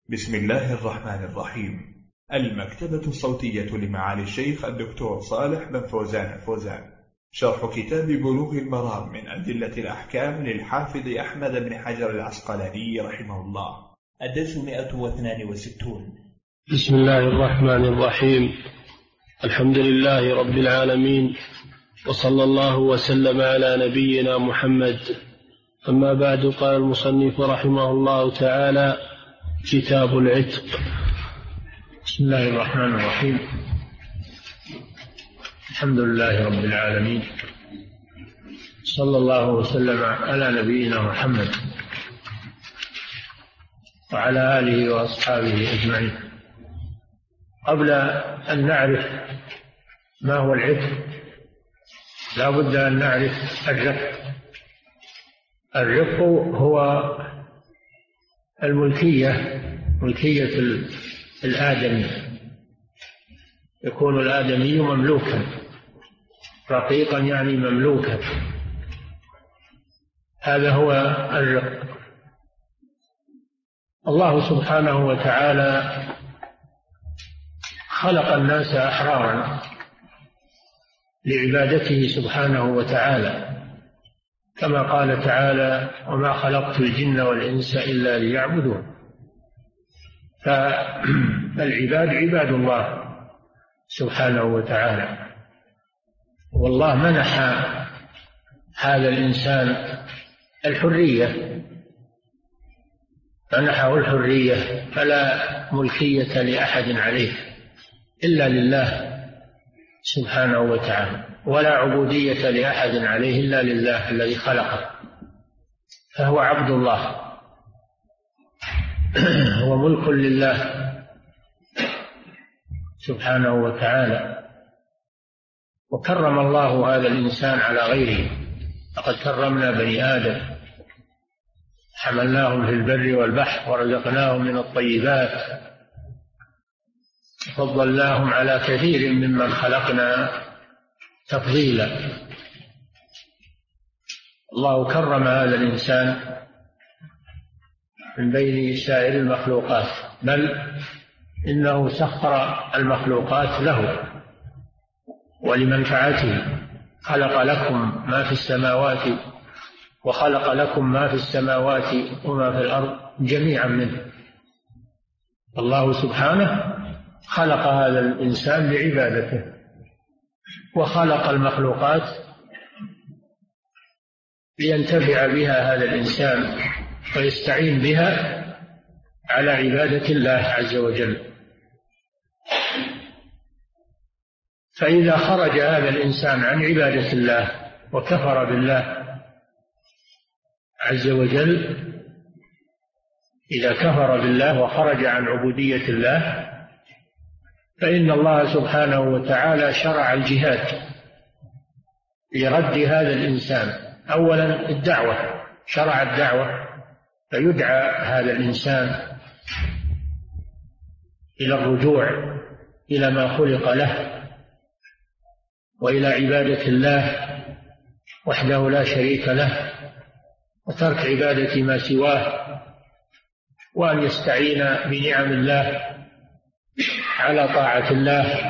بسم الله الرحمن الرحيم. المكتبة الصوتية لمعالي الشيخ الدكتور صالح بن فوزان الفوزان، شرح كتاب بلوغ المرام من أدلة الأحكام للحافظ أحمد بن حجر العسقلاني رحمه الله، الدرس 162. بسم الله الرحمن الرحيم. الحمد لله رب العالمين، وصلى الله وسلم على نبينا محمد. أما بعد، قال المصنف رحمه الله تعالى: كتاب العتق. بسم الله الرحمن الرحيم. الحمد لله رب العالمين، صلى الله وسلم على نبينا محمد وعلى آله وأصحابه أجمعين. قبل أن نعرف ما هو العتق لا بد أن نعرف الرق. الرق هو ملكية الآدمي. يكون الآدمي مملوكا، رقيقا يعني مملوكا، هذا هو الرق. الله سبحانه وتعالى خلق الناس أحرارا لعبادته سبحانه وتعالى، كما قال تعالى: وما خلقت الجن والإنس إلا ليعبدون. فالعباد عباد الله سبحانه وتعالى، والله منح هذا الإنسان الحرية، منحه الحرية، فلا ملكية لأحد عليه إلا لله سبحانه وتعالى، ولا عبودية لأحد عليه إلا لله الذي خلقه، فهو عبد الله، هو ملك لله سبحانه وتعالى. وكرم الله هذا الإنسان على غيره. لقد كرمنا بني آدم، حملناهم في البر والبحر، ورزقناهم من الطيبات، فضلناهم على كثير ممن خلقنا تفضيلا. الله كرم هذا الإنسان من بين سائر المخلوقات، بل إنه سخر المخلوقات له ولمنفعته. خلق لكم ما في السماوات، وخلق لكم ما في السماوات وما في الأرض جميعا منه. الله سبحانه خلق هذا الإنسان لعبادته، وخلق المخلوقات لينتفع بها هذا الإنسان ويستعين بها على عبادة الله عز وجل. فإذا خرج هذا الإنسان عن عبادة الله وكفر بالله عز وجل، إذا كفر بالله وخرج عن عبودية الله، فإن الله سبحانه وتعالى شرع الجهاد لرد هذا الإنسان. أولا الدعوة، شرع الدعوة، فيدعى هذا الإنسان إلى الرجوع إلى ما خلق له، وإلى عبادة الله وحده لا شريك له، وترك عبادة ما سواه، وأن يستعين بنعم الله على طاعة الله،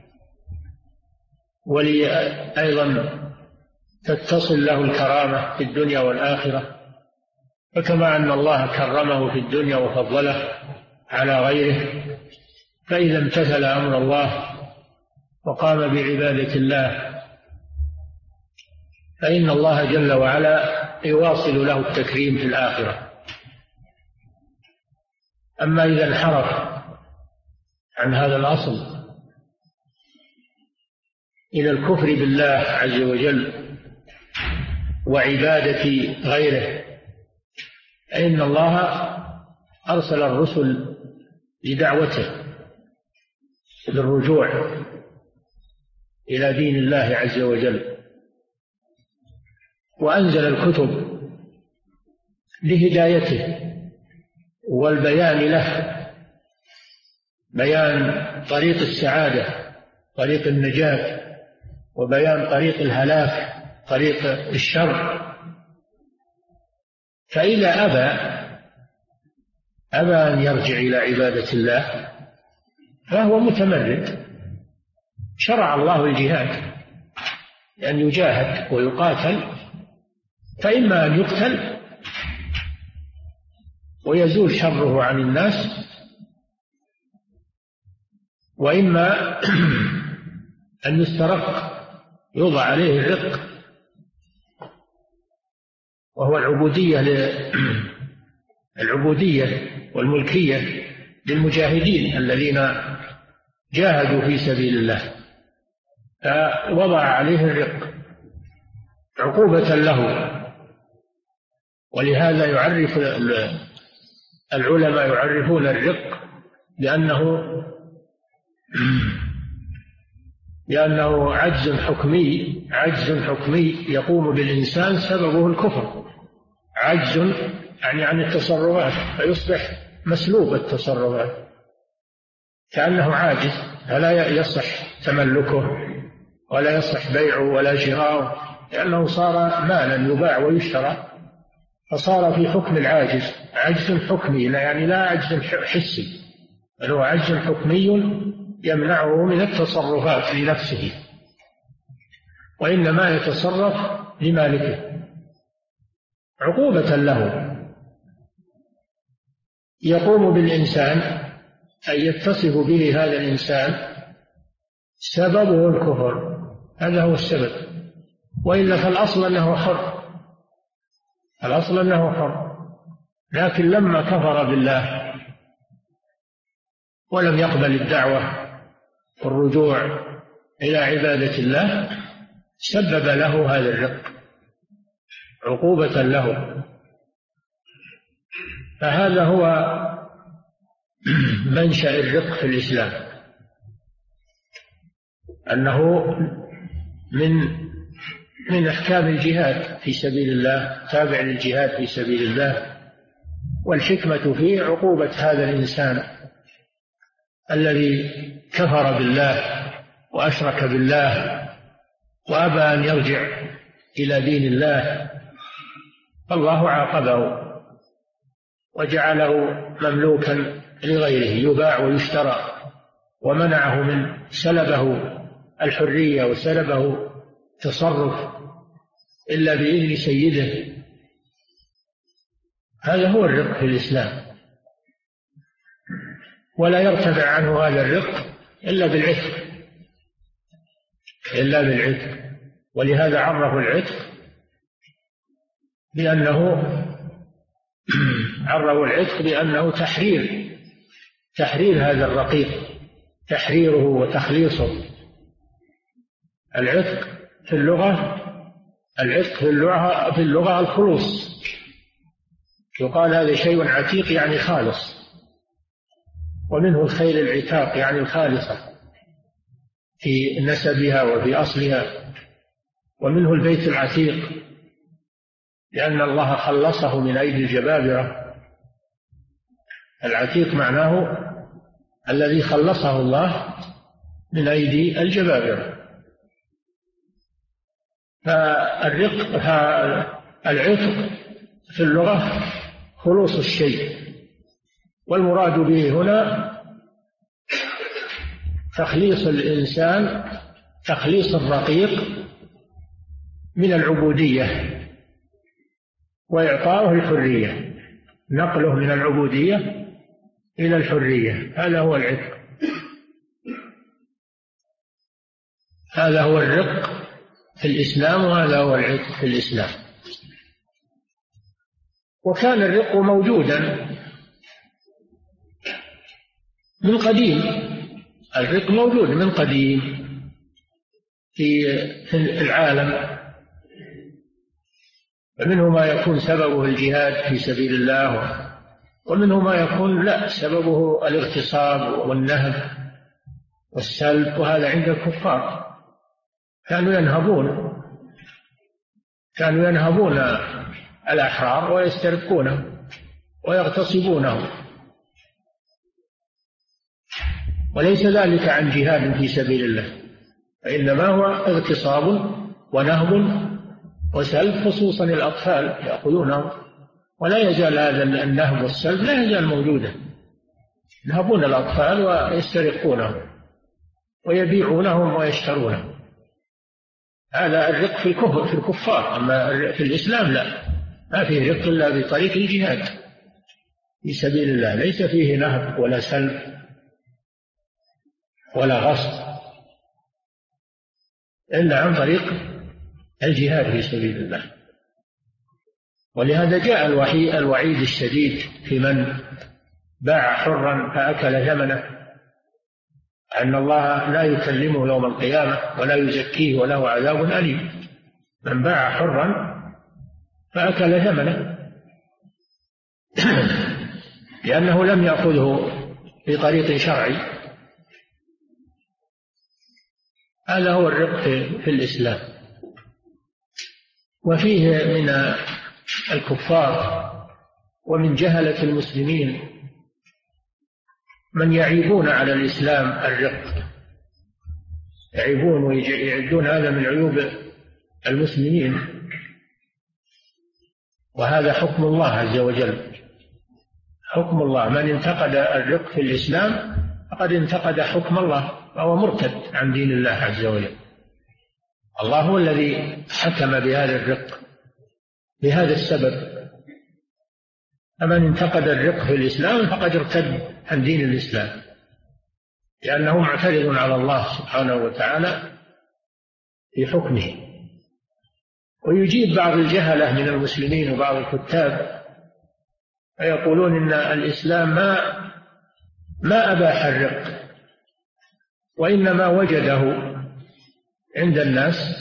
أيضا تتصل له الكرامة في الدنيا والآخرة. فكما أن الله كرمه في الدنيا وفضله على غيره، فإذا امتثل أمر الله وقام بعبادة الله، فإن الله جل وعلا يواصل له التكريم في الآخرة. أما إذا انحرف عن هذا الأصل إلى الكفر بالله عز وجل وعبادة غيره، فإن الله أرسل الرسل لدعوته للرجوع إلى دين الله عز وجل، وأنزل الكتب لهدايته والبيان له، بيان طريق السعادة، طريق النجاة، وبيان طريق الهلاك، طريق الشر. فإذا أبى أبى أن يرجع إلى عبادة الله فهو متمرد. شرع الله الجهاد لأن يجاهد ويقاتل، فإما أن يقتل ويزول شره عن الناس، وإما أن يسترق يوضع عليه الرق، وهو العبودية والملكية للمجاهدين الذين جاهدوا في سبيل الله، فوضع عليه الرق عقوبة له. ولهذا يعرف العلماء يعرفون الرق لأنه عجز حكمي يقوم بالإنسان سببه الكفر. عجز يعني عن التصرفات، فيصبح مسلوب التصرفات كأنه عاجز، فلا يصح تملكه ولا يصح بيعه ولا شراؤه، لأنه صار مالا يباع ويشترى، فصار في حكم العاجز. عجز حكمي يعني لا عجز حسي، بل هو عجز حكمي يمنعه من التصرفات لنفسه، وإنما يتصرف لمالكه عقوبة له. يقوم بالإنسان أن يتصف به هذا الإنسان سببه الكفر، هذا هو السبب، وإلا فالأصل أنه حر، الأصل أنه حر، لكن لما كفر بالله ولم يقبل الدعوة والرجوع إلى عبادة الله سبب له هذا الرق عقوبة له. فهذا هو منشأ الرق في الإسلام، أنه من أحكام الجهاد في سبيل الله، تابع للجهاد في سبيل الله، والحكمة فيه عقوبة هذا الإنسان الذي كفر بالله وأشرك بالله وأبى أن يرجع إلى دين الله، فالله عاقبه وجعله مملوكا لغيره يباع ويشترى، ومنعه من سلبه الحرية وسلبه تصرف إلا بإذن سيده. هذا هو الرق في الإسلام، ولا يرتفع عنه هذا الرق إلا بالعتق. ولهذا عرفوا العتق بأنه تحرير هذا الرقيق، تحريره وتخليصه. العتق في اللغة الخلوص، يقال هذا شيء عتيق يعني خالص، ومنه الخيل العتاق يعني الخالصة في نسبها وفي أصلها، ومنه البيت العتيق لأن الله خلصه من أيدي الجبابرة. العتيق معناه الذي خلصه الله من أيدي الجبابرة. العتق في اللغة خلوص الشيء، والمراد به هنا تخليص الإنسان، تخليص الرقيق من العبودية وإعطاؤه الحرية، نقله من العبودية إلى الحرية. هذا هو العتق، هذا هو الرق في الإسلام، وهذا هو العتق في الإسلام. وكان الرق موجودا من قديم، الرق موجود من قديم في العالم، فمنه ما يكون سببه الجهاد في سبيل الله، ومنه ما يكون لا سببه الاغتصاب والنهب والسلب، وهذا عند الكفار كانوا ينهبون الأحرار ويسترقونه ويغتصبونه، وليس ذلك عن جهاد في سبيل الله، فإنما هو اغتصاب ونهب وسلب، خصوصا الأطفال يأخذونه ولا يزال هذا النهب والسلب لا يزال موجودا، ينهبون الأطفال ويسترقونهم ويبيعونهم ويشترونهم. هذا الرق في الكفر في الكفار، أما في الإسلام لا، ما فيه رق إلا بطريق الجهاد في سبيل الله، ليس فيه نهب ولا سلب ولا غصب إلا عن طريق الجهاد في سبيل الله. ولهذا جاء الوعيد الشديد في من باع حرا فأكل ثمنه، أن الله لا يكلمه يوم القيامة ولا يزكيه وله عذاب أليم. من باع حرا فأكل ثمنه لأنه لم يأخذه بطريق شرعي. هذا هو الرق في الإسلام. وفيه من الكفار ومن جهلة المسلمين من يعيبون على الإسلام الرق، يعيبون ويعدون هذا من عيوب المسلمين، وهذا حكم الله عز وجل. حكم الله، من انتقد الرق في الإسلام فقد انتقد حكم الله وهو مرتد عن دين الله عز وجل. الله هو الذي حكم بهذا الرق بهذا السبب، فمن انتقد الرق في الإسلام فقد ارتد عن دين الإسلام، لأنه معترض على الله سبحانه وتعالى في حكمه. ويجيب بعض الجهلة من المسلمين وبعض الكتاب فيقولون إن الإسلام ما أباح الرق، وإنما وجده عند الناس،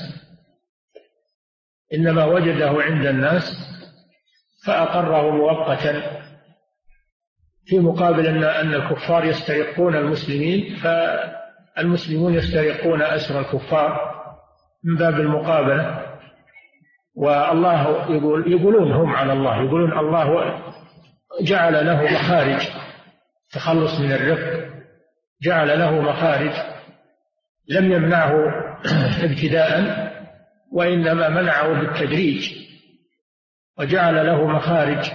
إنما وجده عند الناس فأقره مؤقتا، في مقابل أن الكفار يسترقون المسلمين، فالمسلمون يسترقون أسر الكفار من باب المقابلة. والله يقولون هم على الله، يقولون الله جعل له مخارج تخلص من الرق، جعل له مخارج لم يمنعه ابتداء وإنما منعه بالتدريج، وجعل له مخارج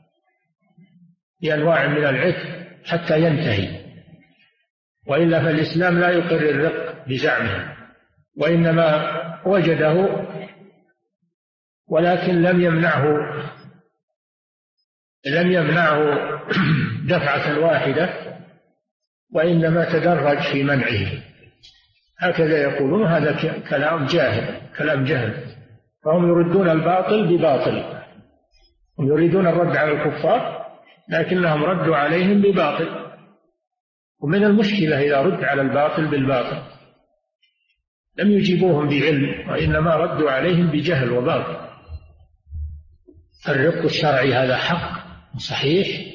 بأنواع من العتق حتى ينتهي. وإلا فالإسلام لا يقر الرق بزعمه، وإنما وجده ولكن لم يمنعه دفعة واحدة، وإنما تدرج في منعه. هكذا يقولون، هذا كلام جاهل، فهم يردون الباطل بباطل، هم يريدون الرد على الكفار لكنهم ردوا عليهم بباطل. ومن المشكلة إذا رد على الباطل بالباطل، لم يجيبوهم بعلم وإنما ردوا عليهم بجهل وباطل. الرق الشرعي هذا حق صحيح،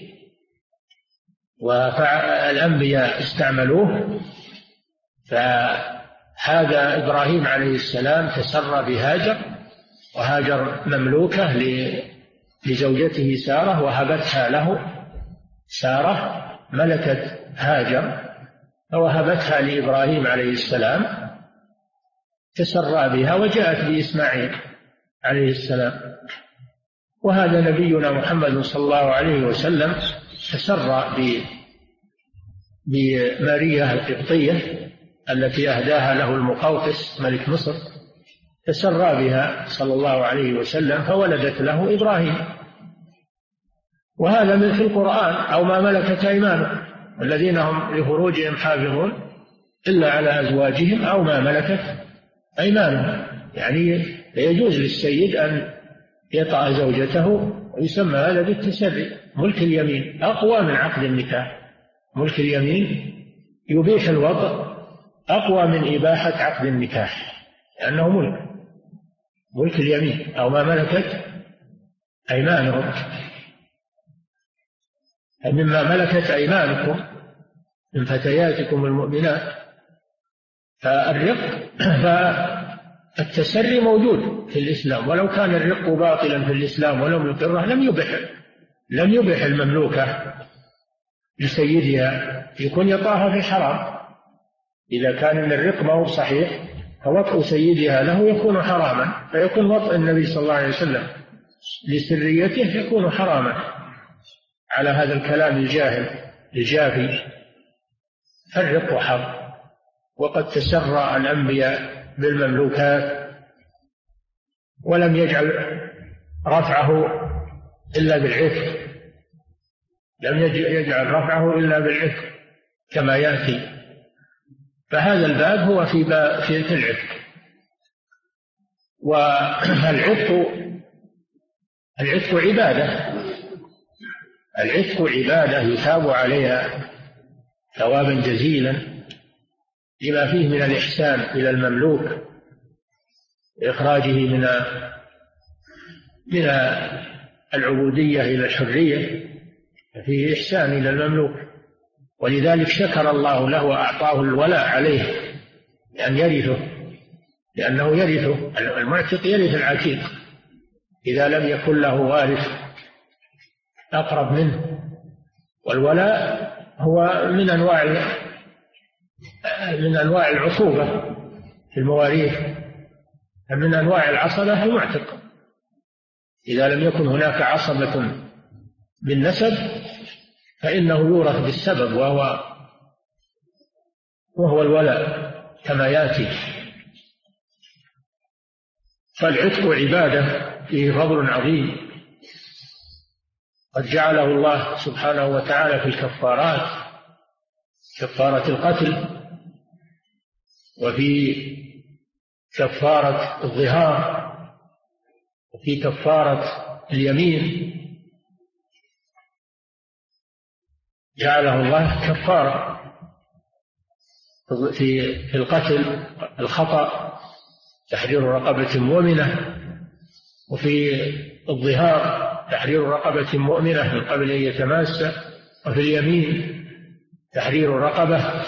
والأنبياء استعملوه. فهذا إبراهيم عليه السلام تسرى بهاجر، وهاجر مملوكة لزوجته سارة، وهبتها له سارة ملكت هاجر فوهبتها لإبراهيم عليه السلام، تسرى بها وجاءت بإسماعيل عليه السلام. وهذا نبينا محمد صلى الله عليه وسلم تسرى بماريا القبطية التي أهداها له المقوقس ملك مصر، تسرى بها صلى الله عليه وسلم فولدت له إبراهيم. وهذا من في القرآن. أو ما ملكت أيمانهم الذين هم لفروجهم حافظون إلا على أزواجهم أو ما ملكت أيمانهم، يعني يجوز للسيد أن يطأ زوجته، ويسمى هذا بالتسري. ملك اليمين أقوى من عقد النكاح، ملك اليمين يبيح الوطأ أقوى من إباحة عقد النكاح، لأنه ملك اليمين أو ما ملكت أيمانهم. مما ملكت أيمانكم من فتياتكم المؤمنات. فالتسري موجود في الإسلام، ولو كان الرق باطلا في الإسلام ولم يقره لم يبح المملوكة لسيدها يكون يطاها في حرام. إذا كان الرق ما هو صحيح فوطء سيدها له يكون حراما، فيكون وطء النبي صلى الله عليه وسلم لسريته يكون حراما على هذا الكلام الجاهل الجافي. فالرق حق، وقد تسرى الأنبياء بالمملوكات ولم يجعل رفعه إلا بالعتق، لم يجعل رفعه إلا بالعتق كما يأتي. فهذا الباب هو في العتق. والعتق عبادة، العتق عبادة يثاب عليها ثوابا جزيلا لما فيه من الإحسان إلى المملوك، إخراجه من العبودية إلى الحرية، فيه إحسان إلى المملوك. ولذلك شكر الله له وأعطاه الولاء عليه لأنه يرثه. المعتق يرث العتيق إذا لم يكن له وارث أقرب منه. والولاء هو من أنواع العصوبة في المواريث، من أنواع العصبة المعتق. إذا لم يكن هناك عصبة بالنسب فإنه يورث بالسبب، وهو الولاء كما يأتي. فالعتق عبادة فيه فضل عظيم قد جعله الله سبحانه وتعالى في الكفارات، كفارة القتل، وفي كفارة الظهار، وفي كفارة اليمين جعله الله كفارة. في القتل الخطأ تحرير رقبة مؤمنة، وفي الظهار تحرير رقبة مؤمنة من قبل أن يتماس، وفي اليمين تحرير رقبة،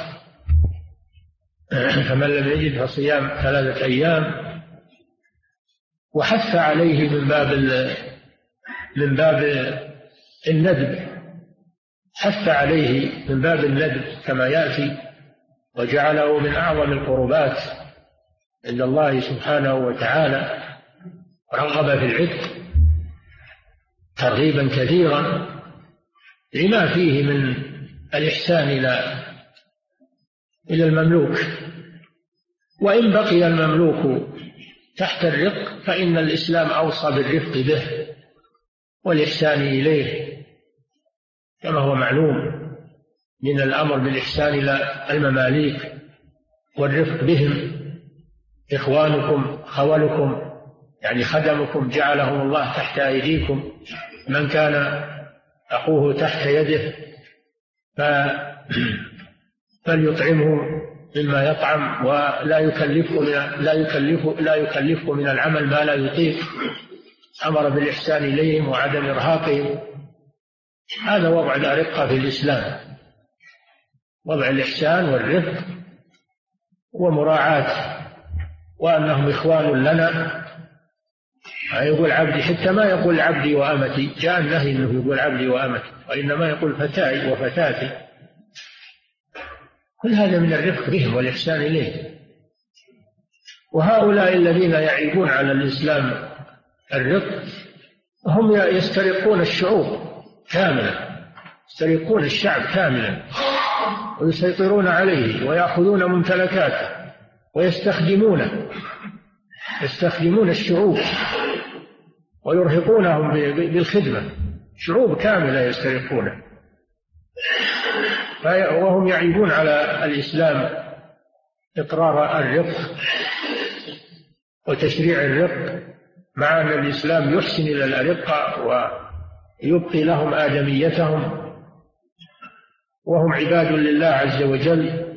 فمن لم يجد فصيام 3 أيام. وحث عليه من باب الندب، حث عليه من باب الندب كما يأتي، وجعله من أعظم القربات عند الله سبحانه وتعالى. رغب في العتق ترغيبا كثيرا لما فيه من الإحسان إلى المملوك. وإن بقي المملوك تحت الرق فإن الإسلام أوصى بالرفق به والإحسان إليه، كما هو معلوم من الأمر بالإحسان إلى المماليك والرفق بهم. إخوانكم خولكم، يعني خدمكم جعلهم الله تحت أيديكم. من كان أخوه تحت يده فليطعمه مما يطعم، ولا يكلفه من العمل ما لا يطيق. أمر بالإحسان إليهم وعدم إرهاقهم. هذا وضع الأرقة في الإسلام، وضع الإحسان والرفق ومراعاة، وأنهم إخوان لنا. يقول عبدي، حتى ما يقول عبدي وأمتي، جاء النهي أنه يقول عبدي وأمتي، وإنما يقول فتاي وفتاتي. كل هذا من الرفق بهم والإحسان إليه. وهؤلاء الذين يعيبون على الإسلام الرفق هم يسترقون الشعوب كاملا، يسترقون الشعب كاملا ويسيطرون عليه ويأخذون ممتلكاته ويستخدمون الشعوب ويرهقونهم بالخدمة. شعوب كاملة يسترقونه، وهم يعيبون على الإسلام إقرار الرفق وتشريع الرفق، مع أن الإسلام يحسن إلى الأرقة ويبقي لهم آدميتهم، وهم عباد لله عز وجل.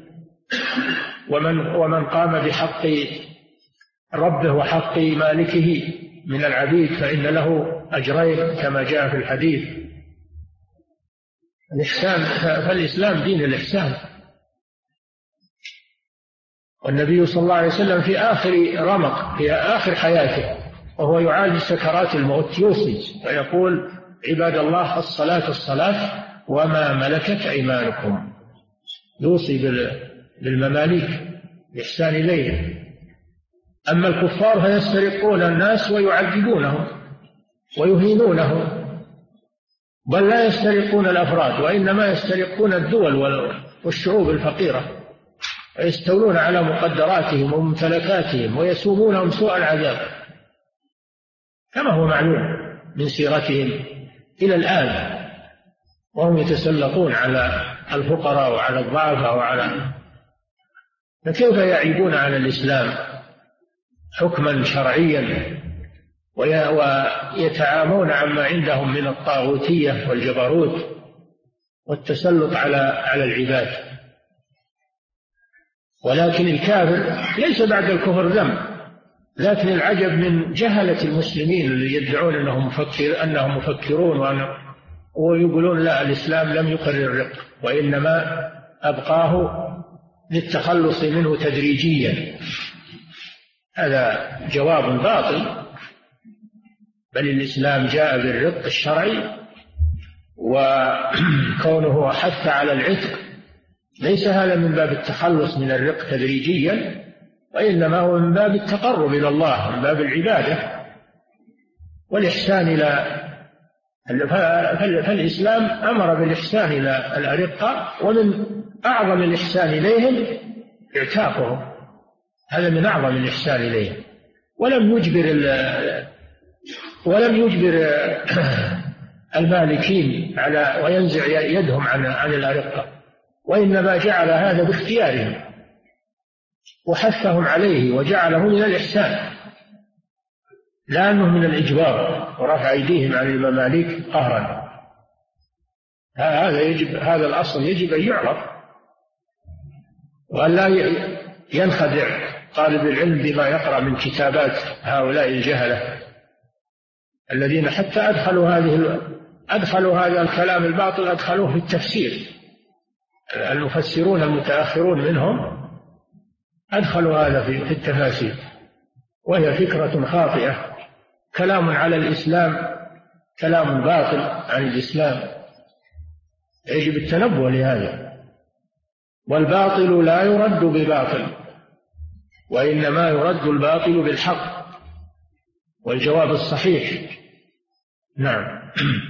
ومن قام بحق ربه وحق مالكه من العبيد فإن له أجرين كما جاء في الحديث. الإحسان، فالإسلام دين الإحسان. والنبي صلى الله عليه وسلم في آخر رمق، في آخر حياته وهو يعالج سكرات الموت، يوصي ويقول: عباد الله، الصلاة وما ملكت أيمانكم. يوصي بالمماليك الإحسان إليهم. أما الكفار فيسترقون الناس ويعذبونهم ويهينونه، بل لا يسترقون الأفراد وإنما يسترقون الدول والشعوب الفقيرة، ويستولون على مقدراتهم وممتلكاتهم ويسومونهم سوء العذاب، كما هو معلوم من سيرتهم إلى الآن، وهم يتسلطون على الفقراء وعلى الضعفاء فكيف يعيبون على الإسلام حكما شرعيا ويتعامون عما عندهم من الطاغوتية والجبروت والتسلط على العباد؟ ولكن الكافر ليس بعد الكفر ذنب، لكن العجب من جهلة المسلمين اللي يدعون أنهم مفكرون ويقولون لا، الإسلام لم يقرر الرق، وإنما أبقاه للتخلص منه تدريجيا. هذا جواب باطل، بل الإسلام جاء بالرق الشرعي، وكونه حث على العتق ليس هذا من باب التخلص من الرق تدريجيا، وإنما هو من باب التقرب إلى الله، من باب العبادة والإحسان إلى فالإسلام أمر بالإحسان إلى الأرقة، ومن أعظم الإحسان إليهم إعتاقهم، هذا من أعظم الإحسان إليهم. ولم يجبر المالكين على وينزع يدهم عن الأرقة، وإنما جعل هذا باختيارهم وحثهم عليه وجعله من الإحسان، لا أنه من الإجبار ورفع أيديهم عن المماليك قهرا. هذا الأصل يجب أن يعرف، وأن لا ينخدع طالب العلم بما يقرأ من كتابات هؤلاء الجهلة الذين حتى أدخلوا هذا الكلام الباطل أدخلوه في التفسير. المفسرون المتأخرون منهم أدخلوا هذا في التفاسير، وهي فكرة خاطئة، كلام على الإسلام كلام باطل عن الإسلام، يجب التنبه لهذا. والباطل لا يرد بباطل، وإنما يرد الباطل بالحق والجواب الصحيح. نعم.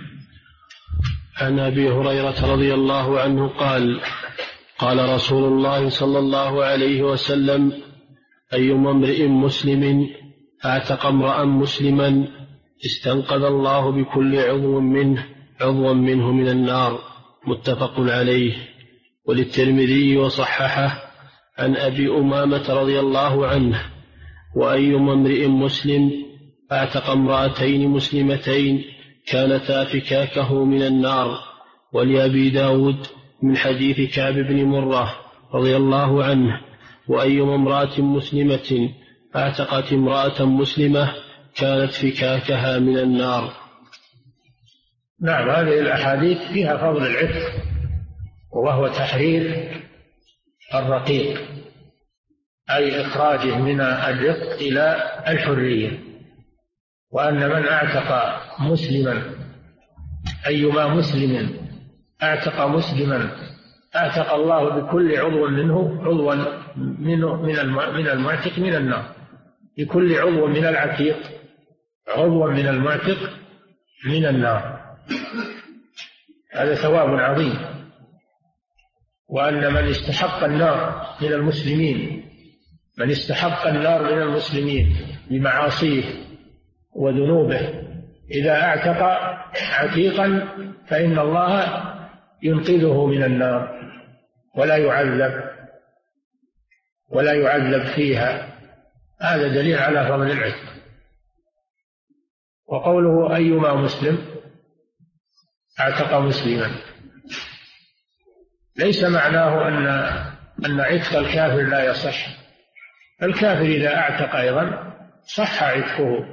عن أبي هريرة رضي الله عنه قال: قال رسول الله صلى الله عليه وسلم: أيما امرئ مسلم أعتق امرأ مسلما استنقذ الله بكل عضو منه من النار. متفق عليه. وللترمذي وصححه عن أبي أمامة رضي الله عنه: وأيما امرئ مسلم أعتق امرأتين مسلمتين كانتا فكاكه من النار. ولأبي داود من حديث كعب بن مرة رضي الله عنه: وأيما امرأة مسلمة أعتقت امرأة مسلمة كانت فكاكها من النار. نعم، هذه الأحاديث فيها فضل العتق، وهو تحرير الرقيق، أي إخراجه من الرق إلى الحرية. وأن من أعتق مسلما، أيما مسلم أعتق مسلما أعتق الله بكل عضو منه عضوا من المعتق من النار، بكل عضو من العتيق عضوا من المعتق من النار. هذا ثواب عظيم. وأن من استحق النار من المسلمين، من استحق النار من المسلمين بمعاصيه وذنوبه، إذا اعتق عتيقا فإن الله ينقذه من النار ولا يعذب فيها. هذا دليل على فضل العتق. وقوله أيما مسلم اعتق مسلما ليس معناه أن عتق الكافر لا يصح. الكافر إذا اعتق أيضا صح عتقه،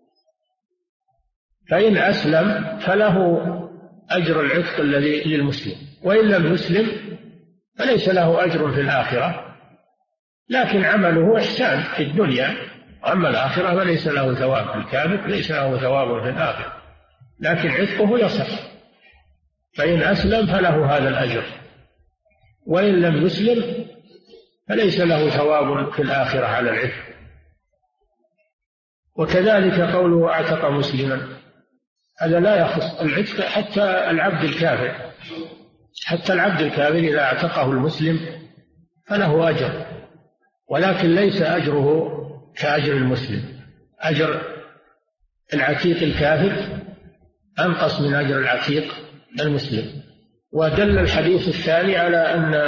فإن أسلم فله أجر العتق الذي للمسلم، وإن لم يسلم فليس له أجر في الآخرة، لكن عمله إحسان في الدنيا. أما الآخرة فليس له ثواب. الكافر ليس له ثواب في الآخرة، لكن عتقه يصح. فإن أسلم فله هذا الأجر، وإن لم يسلم فليس له ثواب في الآخرة على العتق. وكذلك قوله أعتق مسلما، هذا لا يخص العتق حتى العبد الكافر. حتى العبد الكافر إذا اعتقه المسلم فله أجر، ولكن ليس أجره كأجر المسلم. أجر العتيق الكافر أنقص من أجر العتيق المسلم. ودل الحديث الثاني على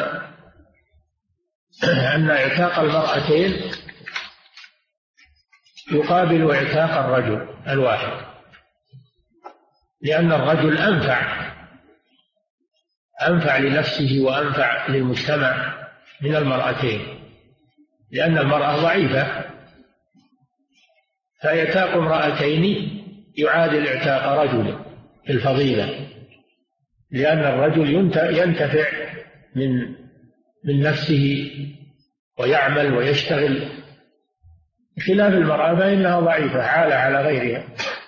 أن اعتاق المرأتين يقابل اعتاق الرجل الواحد، لأن الرجل أنفع لنفسه وأنفع للمجتمع من المرأتين، لأن المرأة ضعيفة، فاعتاق امرأتين يعادل اعتاق رجل في الفضيلة، لأن الرجل ينتفع من نفسه ويعمل ويشتغل، بخلاف المرأة فإنها ضعيفة عالة على غيرها.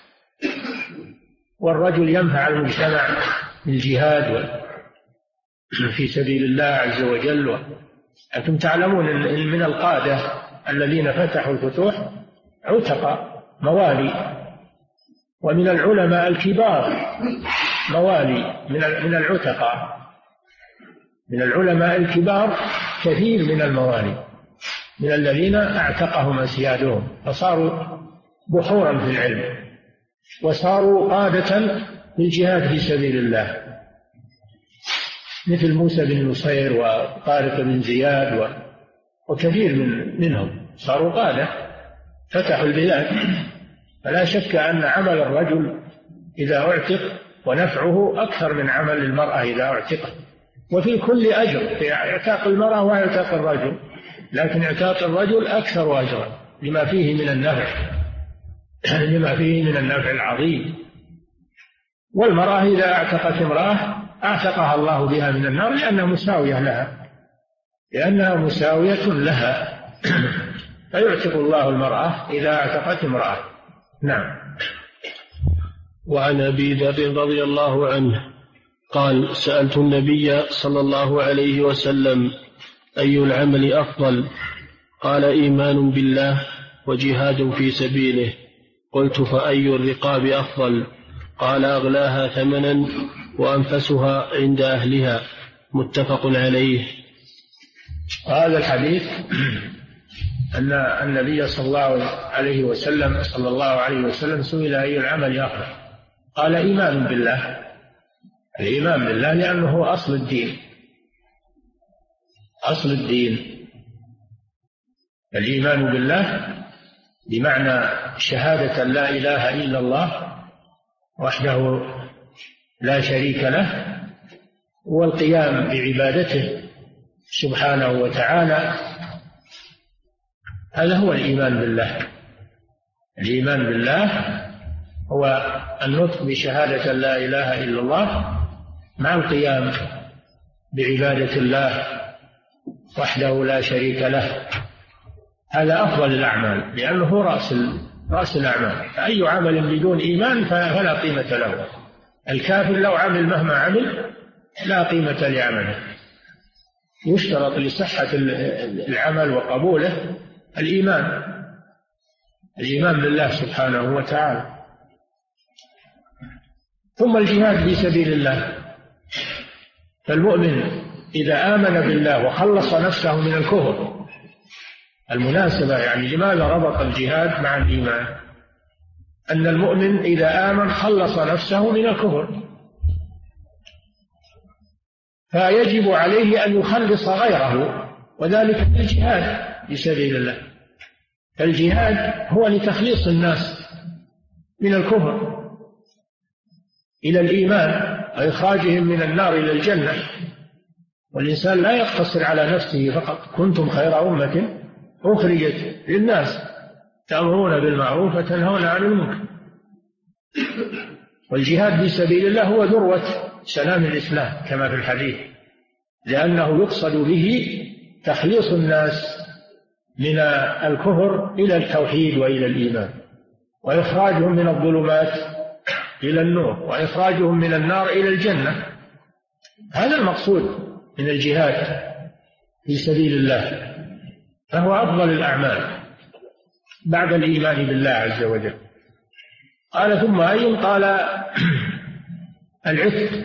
والرجل ينفع المجتمع بالجهاد في سبيل الله عز وجل. أنتم تعلمون أن من القادة الذين فتحوا الفتوح عتق موالي، ومن العلماء الكبار موالي من العتقاء. من العلماء الكبار كثير من الموالي من الذين اعتقهم أسيادهم، فصاروا بحورا في العلم، وصاروا قادة للجهاد في سبيل الله، مثل موسى بن نصير وطارق بن زياد وكثير منهم صاروا قادة فتحوا البلاد. فلا شك أن عمل الرجل إذا اعتق ونفعه أكثر من عمل المرأة إذا اعتقت، وفي الكل أجر في اعتاق المرأة واعتاق الرجل، لكن اعتاق الرجل أكثر أجرا لما فيه من النفع العظيم. والمرأة إذا اعتقت امرأة اعتقها الله بها من النار، لأنها مساوية لها فيعتق الله المرأة إذا اعتقت امرأة. نعم. وعن أبي ذر رضي الله عنه قال: سألت النبي صلى الله عليه وسلم: أي العمل أفضل؟ قال: إيمان بالله وجهاد في سبيله. قلت: فأي الرقاب أفضل؟ قال: أغلاها ثمنا وأنفسها عند أهلها. متفق عليه. هذا الحديث أن النبي صلى الله عليه وسلم سئل: أي العمل أفضل؟ قال: إيمان بالله. الإيمان بالله لأنه أصل الدين. الإيمان بالله بمعنى شهادة لا إله إلا الله وحده لا شريك له، والقيام بعبادته سبحانه وتعالى. هذا هو الإيمان بالله. الإيمان بالله هو النطق بشهادة لا إله إلا الله مع القيام بعبادة الله وحده لا شريك له. هذا أفضل الأعمال، لأنه رأس الأعمال. فأي عمل بدون إيمان فلا قيمة له. الكافر لو عمل مهما عمل لا قيمة لعمله. يشترط لصحة العمل وقبوله الإيمان بالله سبحانه وتعالى. ثم الجهاد في سبيل الله. فالمؤمن إذا آمن بالله وخلص نفسه من الكفر، المناسبة يعني لماذا ربط الجهاد مع الإيمان؟ أن المؤمن إذا آمن خلص نفسه من الكفر، فيجب عليه أن يخلص غيره، وذلك بالجهاد في سبيل الله. فالجهاد هو لتخليص الناس من الكفر إلى الإيمان وإخراجهم من النار إلى الجنة. والإنسان لا يقتصر على نفسه فقط. كنتم خير أمة أخرجت للناس تأمرون بالمعروف وتنهون عن المنكر. والجهاد في سبيل الله هو ذروة سلام الإسلام كما في الحديث، لأنه يقصد به تخليص الناس من الكفر إلى التوحيد وإلى الإيمان، وإخراجهم من الظلمات إلى النور، وإخراجهم من النار إلى الجنة. هذا المقصود من الجهاد في سبيل الله، فهو أفضل الأعمال بعد الإيمان بالله عز وجل. قال ثم أي؟ قال العتق،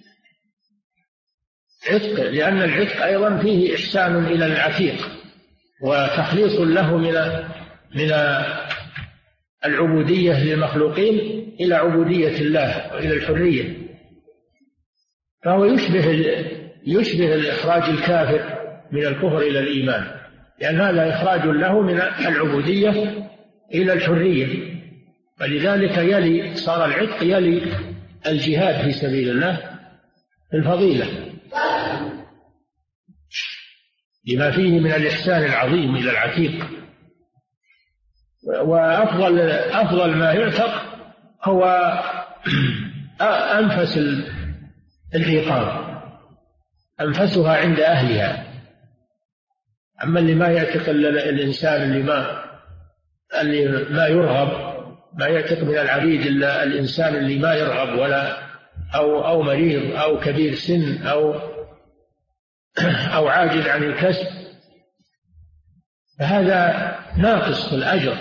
عتق، لأن العتق أيضا فيه إحسان إلى العتيق وتخليص له من العبودية للمخلوقين إلى عبودية الله وإلى الحرية، فهو يشبه الإخراج الكافر من الكفر إلى الإيمان، لأن هذا إخراج له من العبودية إلى الحرية، ولذلك صار العتق يلي الجهاد في سبيل الله في الفضيلة لما فيه من الإحسان العظيم إلى العتيق. وأفضل ما يعتق هو أنفس العقاب، أنفسها عند أهلها. أما اللي ما يعتق الإنسان اللي ما يرغب، ما يعتق من العبيد إلا الإنسان اللي ما يرغب ولا أو مريض أو كبير سن أو عاجز عن الكسب، فهذا ناقص في الأجر،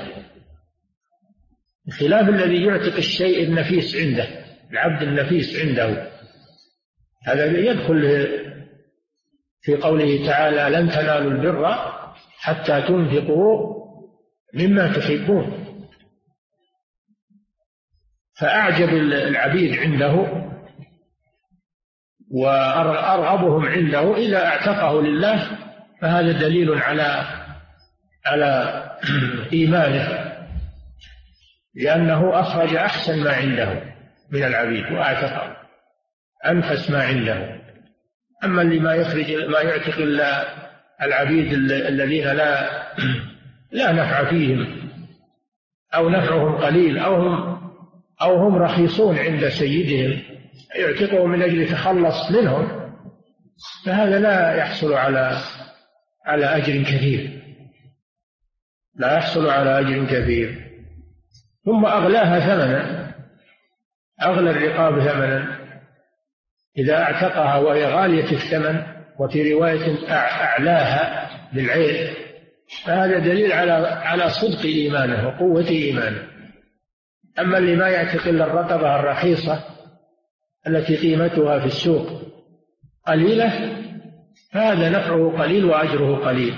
بخلاف الذي يعتق الشيء النفيس عنده، العبد النفيس عنده. هذا يدخل في قوله تعالى لن تنالوا البر حتى تنفقوا مما تحبون، فأعجب العبيد عنده وأرغبهم عنده إذا اعتقه لله، فهذا دليل على إيمانه، لأنه أخرج أحسن ما عنده من العبيد وأعتقه أنفس ما عنده. أما اللي ما يعتق إلا العبيد الذين لا نفع فيهم أو نفعهم قليل أو هم رخيصون عند سيدهم، يعتقهم من أجل يتخلص منهم، فهذا لا يحصل على أجر كثير، لا يحصل على أجر كثير. ثم أغلاها ثمنا، أغلى الرقاب ثمنا إذا اعتقها وهي غالية الثمن، وفي رواية أعلاها بالعين، فهذا دليل على صدق إيمانه وقوة إيمانه. أما اللي ما يعتق إلا الرقبة الرخيصة التي قيمتها في السوق قليلة، فهذا نفعه قليل وأجره قليل،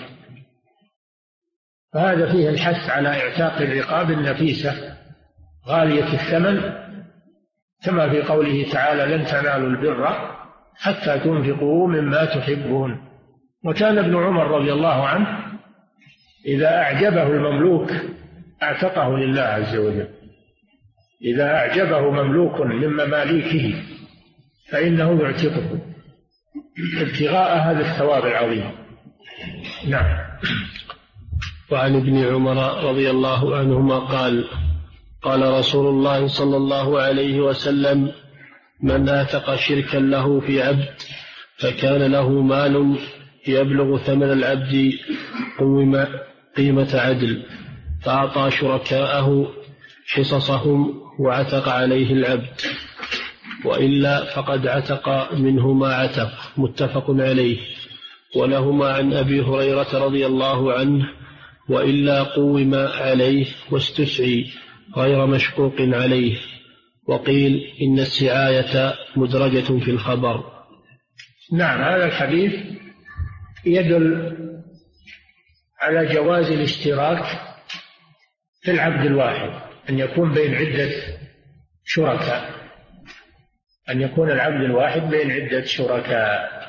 فهذا فيه الحث على اعتاق الرقاب النفيسة غالية الثمن، كما في قوله تعالى لن تنالوا البر حتى تنفقوا مما تحبون. وكان ابن عمر رضي الله عنه إذا أعجبه المملوك اعتقه لله عز وجل، إذا أعجبه مملوك من مماليكه فإنه يعتقه ابتغاء هذا الثواب العظيم. نعم. وعن ابن عمر رضي الله عنهما قال قال رسول الله صلى الله عليه وسلم من آثق شركا له في عبد فكان له مال يبلغ ثمن العبد قيمة عدل فأعطى شركاءه حصصهم وعتق عليه العبد، وإلا فقد عتق منه ما عتق، متفق عليه. ولهما عن أبي هريرة رضي الله عنه وإلا قوم عليه واستسعي غير مشقوق عليه. وقيل إن السعاية مدرجة في الخبر. نعم، هذا الحديث يدل على جواز الاشتراك في العبد الواحد، أن يكون بين عدة شركاء، أن يكون العبد الواحد بين عدة شركاء.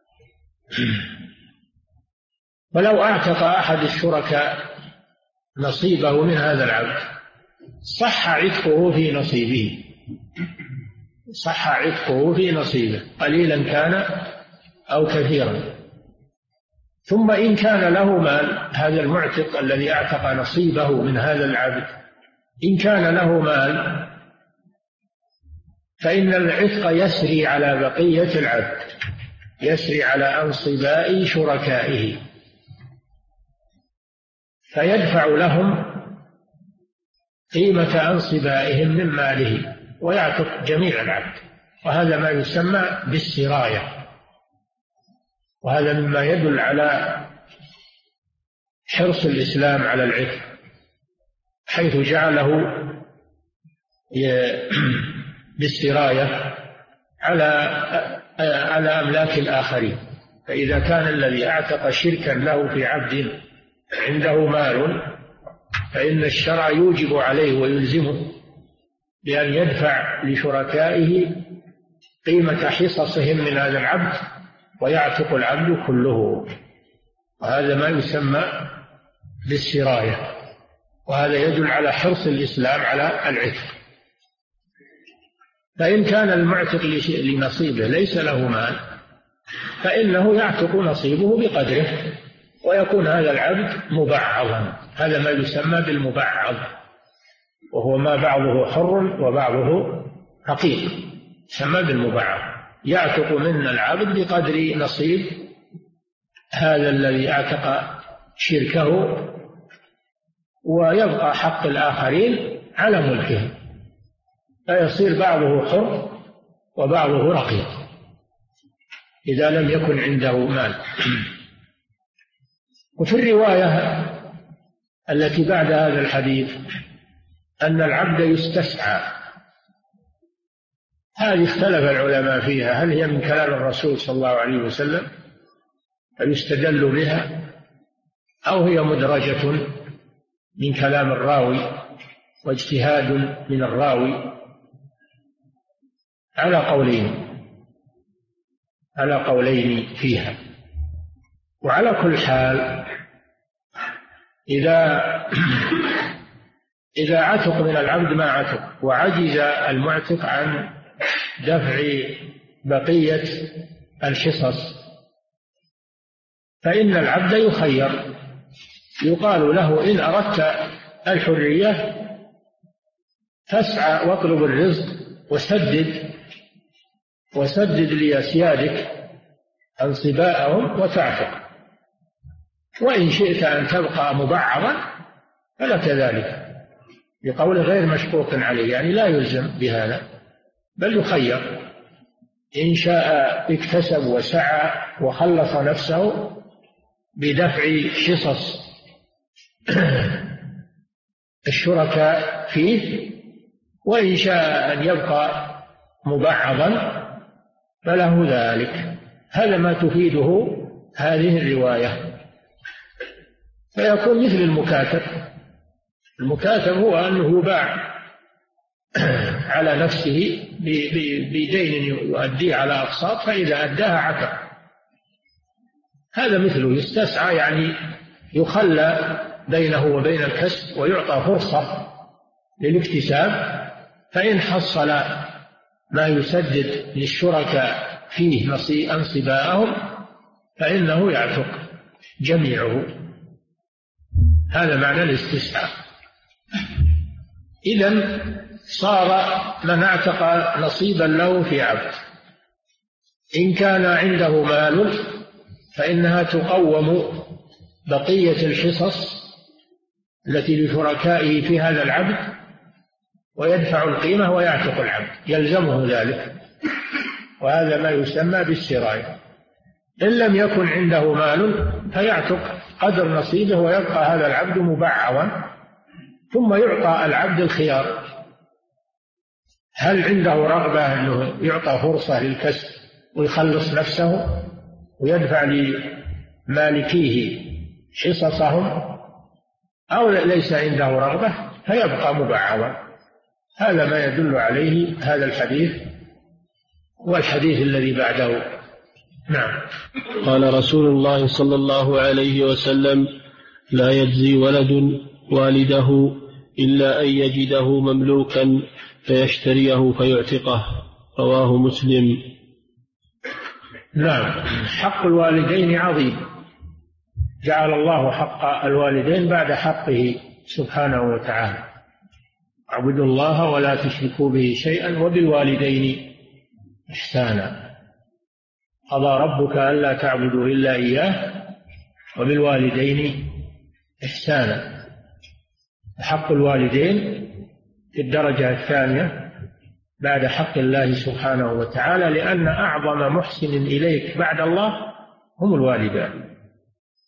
ولو اعتق أحد الشركاء نصيبه من هذا العبد صح عتقه في نصيبه، صح عتقه في نصيبه قليلا كان أو كثيرا. ثم إن كان له مال، هذا المعتق الذي اعتق نصيبه من هذا العبد إن كان له مال فإن العتق يسري على بقية العبد، يسري على أنصباء شركائه، فيدفع لهم قيمة أنصبائهم من ماله ويعتق جميع العبد، وهذا ما يسمى بالسراية. وهذا مما يدل على حرص الإسلام على العتق، حيث جعله بالسراية على أملاك الآخرين. فإذا كان الذي أعتق شركا له في عبد عنده مال فإن الشرع يوجب عليه ويلزمه بأن يدفع لشركائه قيمة حصصهم من هذا العبد ويعتق العبد كله، وهذا ما يسمى بالسراية، وهذا يدل على حرص الإسلام على العتق. فإن كان المعتق لنصيبه ليس له مال فإنه يعتق نصيبه بقدره ويكون هذا العبد مبعضا. هذا ما يسمى بالمبعض، وهو ما بعضه حر وبعضه رقيق، يسمى بالمبعض. يعتق من العبد بقدر نصيب هذا الذي اعتق شركه، ويبقى حق الآخرين على ملكهم، فيصير بعضه حر وبعضه رقيق إذا لم يكن عنده مال. وفي الرواية التي بعد هذا الحديث أن العبد يستسعى. هذه اختلف العلماء فيها، هل هي من كلام الرسول صلى الله عليه وسلم فيستدل بها، أو هي مدرجة من كلام الراوي واجتهاد من الراوي؟ على قولين فيها. وعلى كل حال إذا عتق من العبد ما عتق وعجز المعتق عن دفع بقية الحصص فإن العبد يخير، يقال له إن أردت الحرية فاسعى واطلب الرزق وسدد لأسيادك أنصباءهم وتعتق، وإن شئت أن تبقى مبعضا فلك ذلك، بقول غير مشقوق عليه، يعني لا يلزم بهذا بل يخير. إن شاء اكتسب وسعى وخلص نفسه بدفع حصص الشركاء فيه، وإن شاء أن يبقى مبعضا فله ذلك. هذا ما تفيده هذه الرواية. فيكون مثل المكاتب هو أنه يباع على نفسه بدين يؤديه على أقساط، فإذا أداها عتق. هذا مثله يستسعى، يعني يخلى بينه وبين الكسب ويعطى فرصة للاكتساب، فإن حصل ما يسدد للشركاء فيه أنصباءهم فإنه يعتق جميعه. هذا معنى الاستسعاء. إذن صار من اعتق نصيبا له في عبد إن كان عنده مال فإنها تقوم بقية الحصص التي لشركائه في هذا العبد ويدفع القيمة ويعتق العبد، يلزمه ذلك، وهذا ما يسمى بالسراية. إن لم يكن عنده مال فيعتق قدر نصيبه ويبقى هذا العبد مبعضا، ثم يعطى العبد الخيار، هل عنده رغبة أنه يعطى فرصة للكسب ويخلص نفسه ويدفع لمالكيه حصصهم، أو ليس عنده رغبة فيبقى مبعضا. هذا ما يدل عليه هذا الحديث والحديث الذي بعده. نعم. قال رسول الله صلى الله عليه وسلم: لا يجزي ولد والده إلا أن يجده مملوكا فيشتريه فيعتقه. رواه مسلم. نعم. حق الوالدين عظيم، جعل الله حق الوالدين بعد حقه سبحانه وتعالى: اعبدوا الله ولا تشركوا به شيئا وبالوالدين إحسانا. قضى ربك ألا تعبدوا إلا إياه وبالوالدين إحسانا. حق الوالدين في الدرجة الثانية بعد حق الله سبحانه وتعالى، لأن أعظم محسن إليك بعد الله هم الوالدان.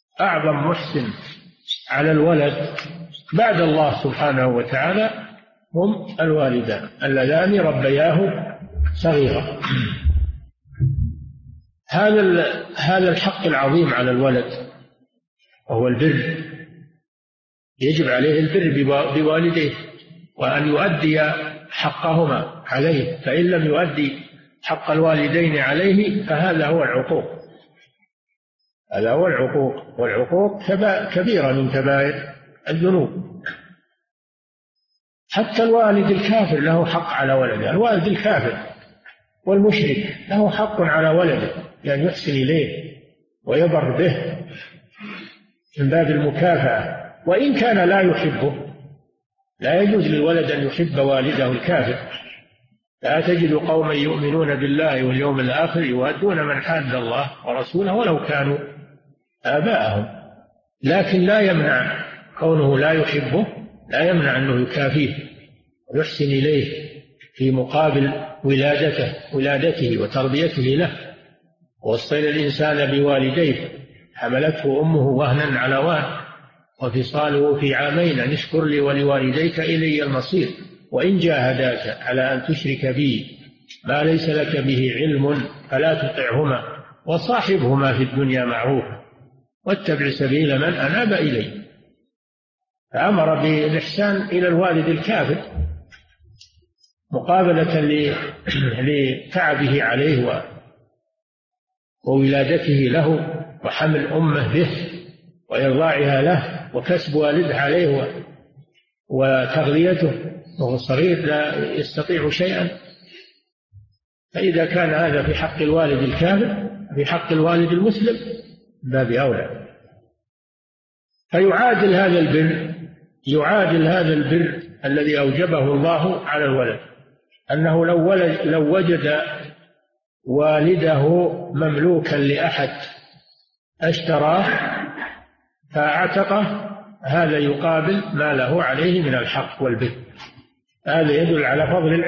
أعظم محسن على الولد بعد الله سبحانه وتعالى هم الوالدان اللذان ربياه صغيرا. هذا الحق العظيم على الولد وهو البر، يجب عليه البر بوالديه وأن يؤدي حقهما عليه، فإن لم يؤدي حق الوالدين عليه فهذا هو العقوق. هذا هو العقوق، والعقوق كبيرة من كبائر الذنوب. حتى الوالد الكافر له حق على ولده، الوالد الكافر والمشرك له حق على ولده لأن يحسن إليه ويبر به من باب المكافأة، وإن كان لا يحبه. لا يجوز للولد أن يحب والده الكافر. لا تجد قوما يؤمنون بالله واليوم الآخر يوادون من حاد الله ورسوله ولو كانوا آباءهم. لكن لا يمنع كونه لا يحبه، لا يمنع أنه يكافيه ويحسن إليه في مقابل ولادته وتربيته له. ووصينا الإنسان بوالديه حملته أمه وهنا على وهن وفصاله في عامين أن اشكر لي ولوالديك إلي المصير وإن جاهداك على أن تشرك بي ما ليس لك به علم فلا تطعهما وصاحبهما في الدنيا معروفا واتبع سبيل من أناب إلي. فأمر بالإحسان إلى الوالد الكافر مقابلة لتعبه عليه وولادته له وحمل أمه به وإرضاعها له وكسب والده عليه وتغذيته وهو صغير لا يستطيع شيئا. فإذا كان هذا في حق الوالد الكافر في حق الوالد المسلم باب أولى. فيعادل هذا البر الذي أوجبه الله على الولد، أنه لو وجد والده مملوكا لأحد اشتراه فاعتقه، هذا يقابل ما له عليه من الحق والبر. هذا يدل على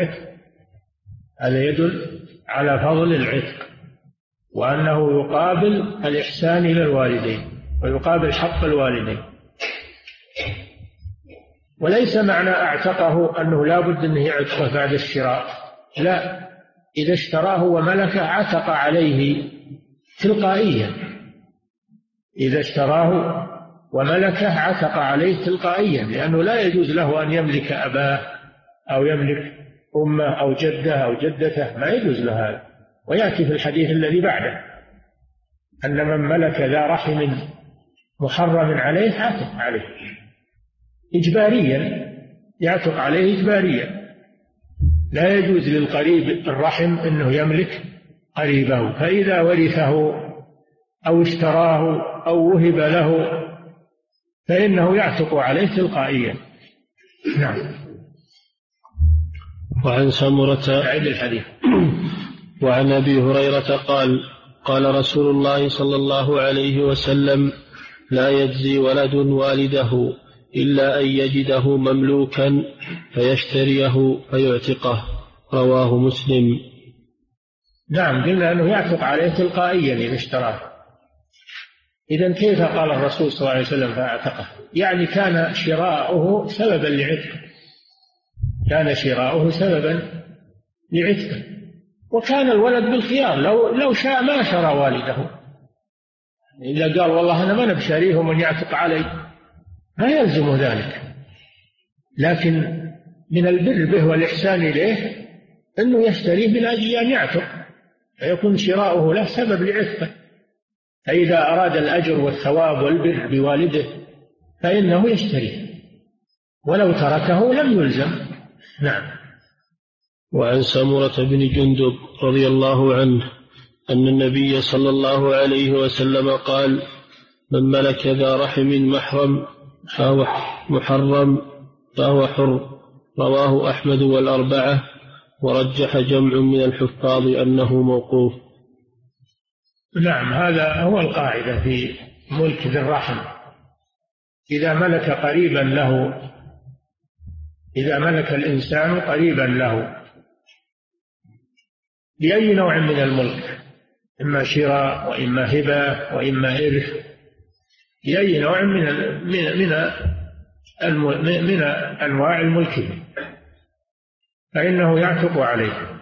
فضل العتق وأنه يقابل الإحسان إلى الوالدين ويقابل حق الوالدين. وليس معنى اعتقه أنه لا بد أنه يعتقه بعد الشراء، لا، إذا اشتراه وملكه عتق عليه تلقائيا. إذا اشتراه وملكه عتق عليه تلقائيا، لأنه لا يجوز له أن يملك أباه أو يملك أمه أو جده أو جدته، ما يجوز له هذا. ويأتي في الحديث الذي بعده أن من ملك ذا رحم محرم عليه عتق عليه إجباريا، يعتق عليه إجباريا. لا يجوز للقريب الرحم أنه يملك قريبه، فإذا ورثه أو اشتراه أو وهب له فإنه يعتق عليه تلقائيا. نعم. وعن سمرة الحديث وعن أبي هريرة قال رسول الله صلى الله عليه وسلم: لا يجزي ولد والده إلا أن يجده مملوكا فيشتريه فيعتقه. رواه مسلم. نعم، قلنا أنه يعتق عليه تلقائيا إذا اشتراه. إذن كيف قال الرسول صلى الله عليه وسلم فاعتقه؟ يعني كان شراؤه سببا لعتقه، وكان الولد بالخيار، لو شاء ما شرى والده. إذا قال والله أنا ما نبشريه ومن يعتق علي ما يلزم ذلك، لكن من البر به والإحسان إليه أنه يشتريه من أجل أن يعتق، فيكون شراؤه له سبب لعتقه. فإذا أراد الأجر والثواب والبر بوالده فإنه يشتريه، ولو تركه لم يلزم. نعم. وعن سمرة بن جندب رضي الله عنه أن النبي صلى الله عليه وسلم قال: من ملك ذا رحم محرم فهو حر. رواه أحمد والأربعة، ورجح جمع من الحفاظ أنه موقوف. نعم، هذا هو القاعدة في ملك ذي الرحم. إذا ملك الإنسان قريبا له بأي نوع من الملك، إما شراء وإما هبة وإما إرث، بأي نوع من أنواع الملك، فإنه يعتق عليه.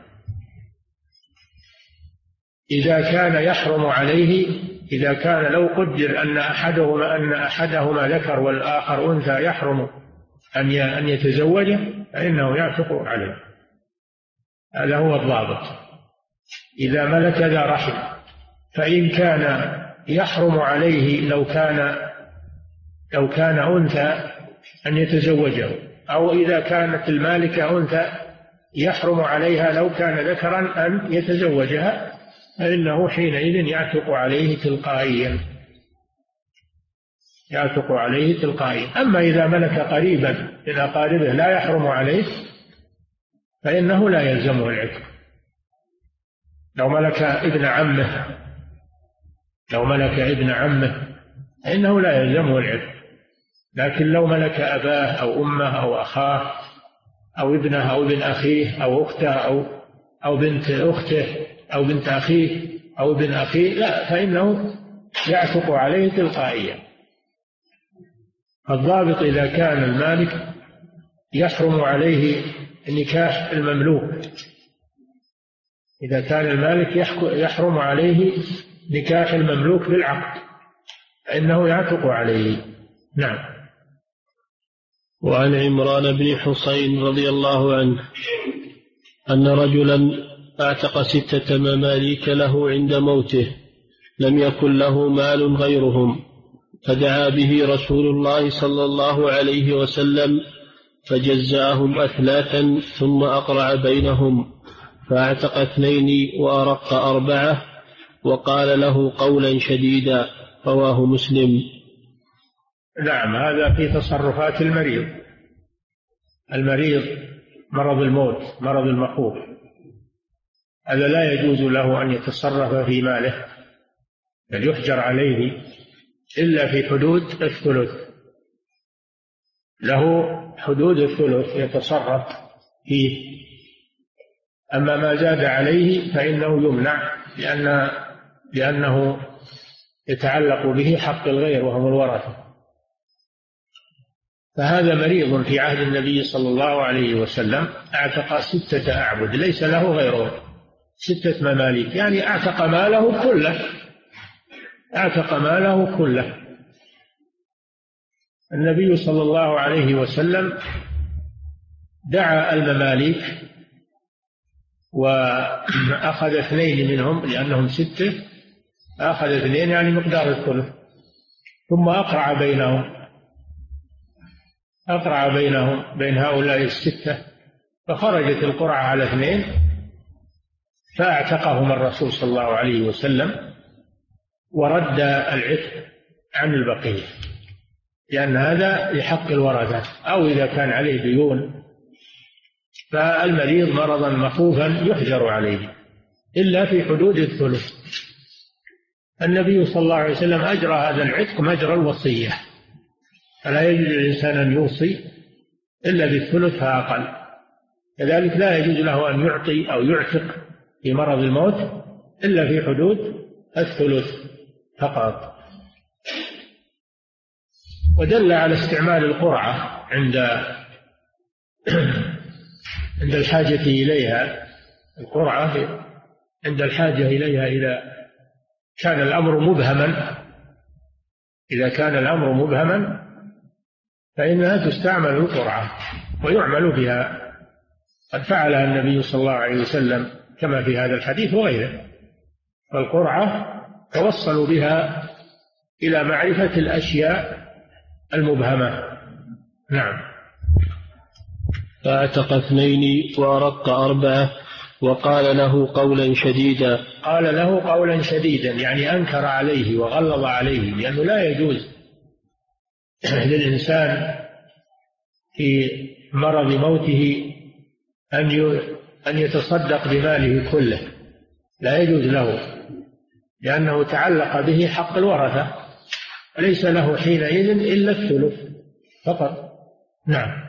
إذا كان يحرم عليه، إذا كان لو قدر أن أحدهما ذكر والآخر أنثى يحرم أن يتزوجه فإنه يعتق عليه. هذا هو الضابط. إذا ملك ذا رحم، فإن كان يحرم عليه لو كان أنثى أن يتزوجه، أو إذا كانت المالكة أنثى يحرم عليها لو كان ذكرا أن يتزوجها، فإنه حينئذ يعتق عليه تلقائيا. يعتق عليه تلقائيا. أما إذا ملك قريبا من أقاربه لا يحرم عليه فإنه لا يلزمه العتق. لو ملك ابن عمه فإنه لا يلزمه العتق. لكن لو ملك أباه أو أمه أو أخاه أو ابنه أو ابن أخيه أو أخته أو بنت أخته أو بنت أخيه أو ابن أخيه لا، فإنه يعتق عليه تلقائيا. الضابط إذا كان المالك يحرم عليه نكاح المملوك، إذا كان المالك يحرم عليه نكاح المملوك بالعقد فإنه يعتق عليه. نعم. وعن عمران بن حصين رضي الله عنه أن رجلا أعتق 6 مماليك له عند موته، لم يكن له مال غيرهم، فدعا به رسول الله صلى الله عليه وسلم فجزاهم أثلاثا ثم أقرع بينهم، فأعتق 2 وأرق 4 وقال له قولا شديدا. رواه مسلم. نعم. هذا في تصرفات المريض مرض الموت، مرض المخوف، هذا لا يجوز له أن يتصرف في ماله، بل يحجر عليه إلا في حدود الثلث. له حدود الثلث يتصرف فيه. أما ما زاد عليه فإنه يمنع، لأنه يتعلق به حق الغير وهم الورثة. فهذا مريض في عهد النبي صلى الله عليه وسلم أعتق 6 أعبد ليس له غيره، 6 مماليك، يعني أعتق ماله كله. النبي صلى الله عليه وسلم دعا المماليك وأخذ 2 منهم لأنهم 6، أخذ 2 يعني مقدار الثلث، ثم أقرع بينهم بين هؤلاء 6، فخرجت القرعة على 2 فأعتقهم الرسول صلى الله عليه وسلم ورد العتق عن البقية، لأن هذا لحق الورثة، أو إذا كان عليه ديون. فالمريض مرضا مخوفا يحجر عليه إلا في حدود الثلث. النبي صلى الله عليه وسلم أجرى هذا العتق مجرى الوصية، فلا يجوز للإنسان أن يوصي إلا بالثلث فأقل. كذلك لا يجوز له أن يعطي أو يعتق في مرض الموت إلا في حدود الثلث فقط. ودل على استعمال القرعة عند الحاجة إليها، القرعة عند الحاجة إليها إذا كان الأمر مبهما، فإنها تستعمل القرعة ويعمل بها. قد فعلها النبي صلى الله عليه وسلم كما في هذا الحديث وغيره. فالقرعة توصلوا بها إلى معرفة الأشياء المبهمة. نعم. فأعتق 2 وأرق 4 وقال له قولا شديدا، يعني أنكر عليه وغلظ عليه، لأنه لا يجوز للإنسان في مرض موته أن يتصدق بماله كله، لا يجوز له، لأنه تعلق به حق الورثة، وليس له حينئذ إلا الثلث فقط. نعم.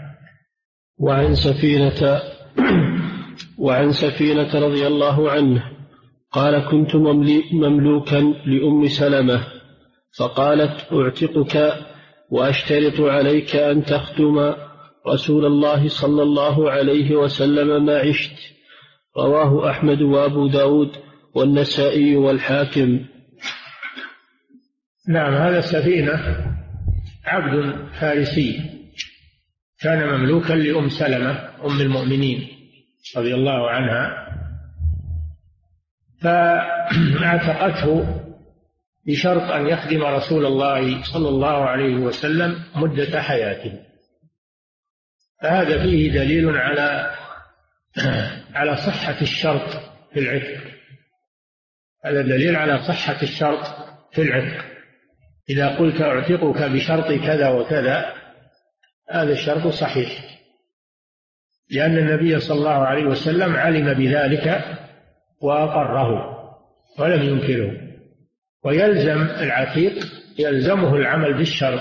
وعن سفينة رضي الله عنه قال: كنت مملوكا لأم سلمة، فقالت: أعتقك وأشترط عليك أن تخدم رسول الله صلى الله عليه وسلم ما عشت. رواه أحمد وأبو داود والنسائي والحاكم. نعم، هذا السفينة عبد فارسي كان مملوكا لأم سلمة أم المؤمنين رضي الله عنها، فاعتقته بشرط أن يخدم رسول الله صلى الله عليه وسلم مدة حياته. فهذا فيه دليل على صحة الشرط في العتق. هذا دليل على صحة الشرط في العتق. إذا قلت أعتقك بشرط كذا وكذا هذا الشرط صحيح، لأن النبي صلى الله عليه وسلم علم بذلك وأقره ولم ينكره. ويلزم العتيق يلزمه العمل بالشرط،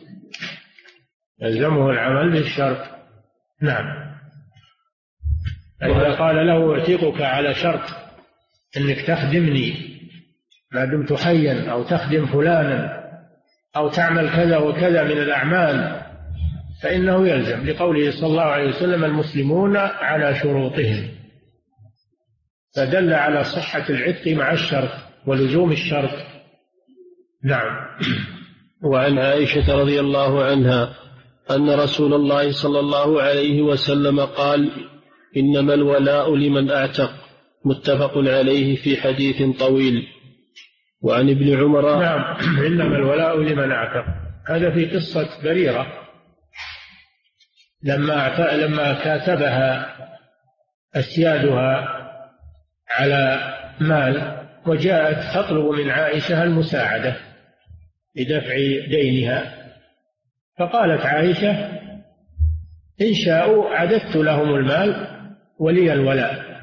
يلزمه العمل بالشرط. نعم. إذا قال له أعتقك على شرط أنك تخدمني ما دمت حيا، أو تخدم فلانا، أو تعمل كذا وكذا من الأعمال، فإنه يلزم، لقوله صلى الله عليه وسلم المسلمون على شروطهم، فدل على صحة العتق مع الشرط ولزوم الشرط. نعم. وعن عائشة رضي الله عنها أن رسول الله صلى الله عليه وسلم قال: إنما الولاء لمن أعتق، متفق عليه في حديث طويل. وعن ابن عمر. نعم، إنما الولاء لمن أعتق. هذا في قصة بريرة لما كاتبها أسيادها على مال، وجاءت تطلب من عائشة المساعدة لدفع دينها، فقالت عائشة: إن شاءوا عددت لهم المال ولي الولاء.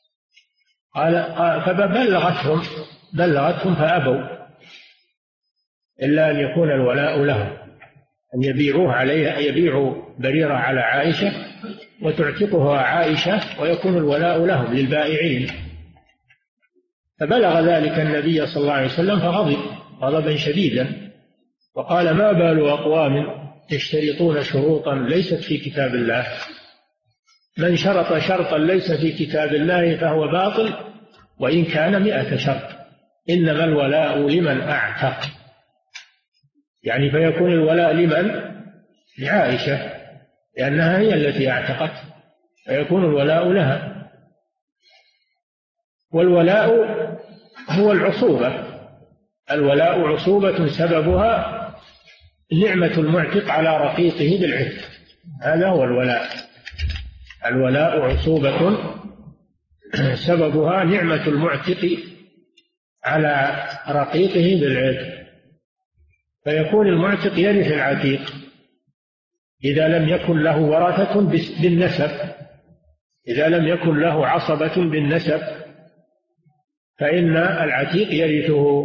فبلغتهم فأبوا، إلا أن يكون الولاء لهم، أن يبيعوه عليها، يبيعوا بريرة على عائشة وتعتقها عائشة ويكون الولاء لهم للبائعين. فبلغ ذلك النبي صلى الله عليه وسلم فغضب غضبا شديدا، وقال: ما بال أقوام يشترطون شروطا ليست في كتاب الله، من شرط شرطا ليس في كتاب الله فهو باطل وإن كان 100 شرط، إنما الولاء لمن أعتق. يعني فيكون الولاء لمن؟ لعائشة، لأنها هي التي أعتقت، فيكون الولاء لها. والولاء هو العصوبة، الولاء عصوبة سببها نعمة المعتق على رقيقه بالعتق، هذا هو الولاء. الولاء عصوبة سببها نعمة المعتق على رقيقه بالعتق، فيكون المعتق يرث العتيق إذا لم يكن له ورثة بالنسب، إذا لم يكن له عصبة بالنسب فإن العتيق يرثه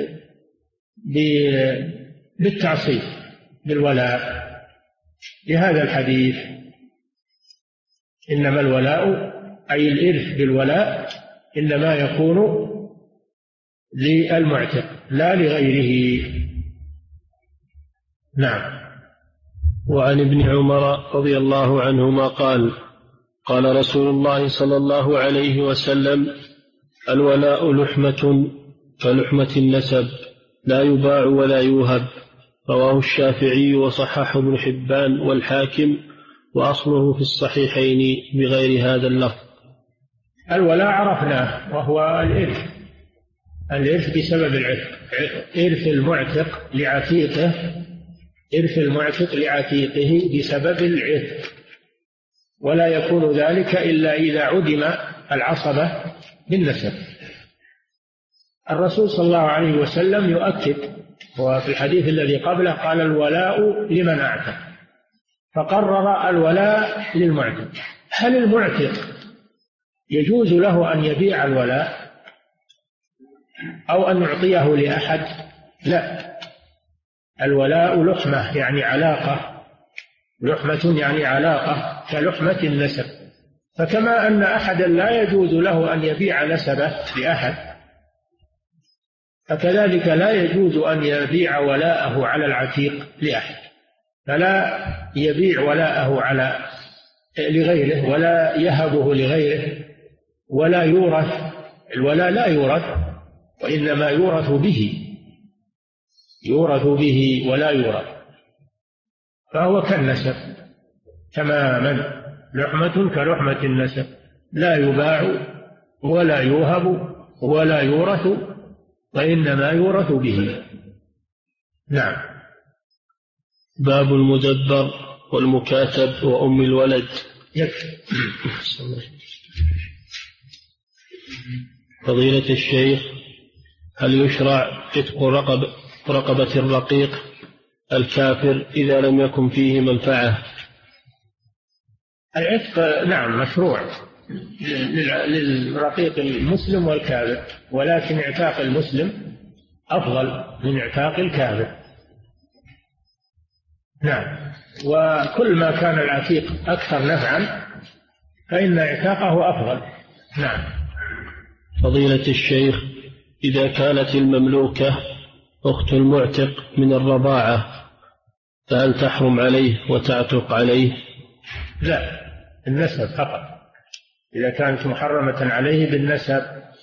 بالتعصيب بالولاء، لهذا الحديث: إنما الولاء أي الإرث بالولاء إنما يكون للمعتق لا لغيره. نعم. وعن ابن عمر رضي الله عنهما قال: قال رسول الله صلى الله عليه وسلم: الولاء لحمة كلحمة النسب، لا يباع ولا يوهب. رواه الشافعي وصححه ابن حبان والحاكم، وأصله في الصحيحين بغير هذا اللفظ. الولاء عرفناه وهو الإرث بسبب العتق، إرث المعتق لعتيقه، إرث المعتق لعتيقه بسبب العتق، ولا يكون ذلك إلا إذا عدم العصبة بالنسب. الرسول صلى الله عليه وسلم يؤكد، وفي الحديث الذي قبله قال: الولاء لمن أعتق، فقرر الولاء للمعتق. هل المعتق يجوز له أن يبيع الولاء أو أن يعطيه لأحد؟ لا، الولاء لحمة يعني علاقة، لحمة يعني علاقة كلحمة النسب. فكما أن أحدا لا يجوز له أن يبيع نسبه لأحد، فكذلك لا يجوز أن يبيع ولاءه على العتيق لأحد. فلا يبيع ولاءه لغيره ولا يهبه لغيره ولا يورث. الولاء لا يورث وإنما يورث به ولا يورث، فهو كالنسب تماما، لحمة كلحمة النسب، لا يباع ولا يوهب ولا يورث وإنما يورث به. نعم. باب المدبر والمكاتب وأم الولد. يكفي. فضيلة الشيخ، هل يشرع عتق رقبة الرقيق الكافر إذا لم يكن فيه منفعة؟ العتق نعم مشروع للرقيق المسلم والكافر، ولكن اعتاق المسلم أفضل من اعتاق الكافر. نعم. وكل ما كان العتيق أكثر نفعا فإن اعتاقه أفضل. نعم. فضيلة الشيخ، إذا كانت المملوكة أخت المعتق من الرضاعة فهل تحرم عليه وتعتق عليه؟ لا، النسب فقط. إذا كانت محرمة عليه بالنسب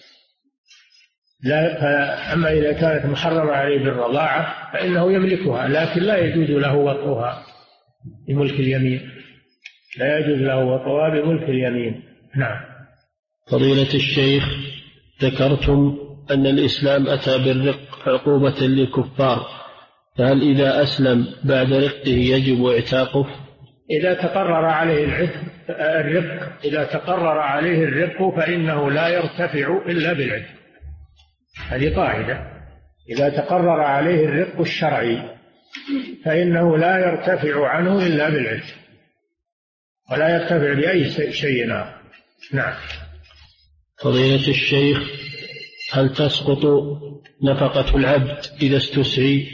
لا. أما إذا كانت محرمة عليه بالرضاعة فإنه يملكها، لكن لا يجوز له وطئها بملك اليمين، لا يجوز له وطئها بملك اليمين. نعم. فضيلة الشيخ، ذكرتم أن الإسلام أتى بالرق عقوبة للكفار، فهل إذا أسلم بعد رقه يجب اعتاقه؟ إذا تقرر عليه الرق، إذا تقرر عليه الرق فإنه لا يرتفع إلا بالعتق. هذه قاعدة، إذا تقرر عليه الرق الشرعي فإنه لا يرتفع عنه إلا بالعتق، ولا يرتفع بأي شيء آخر. نعم. فضيلة الشيخ، هل تسقط نفقة العبد إذا استسعي؟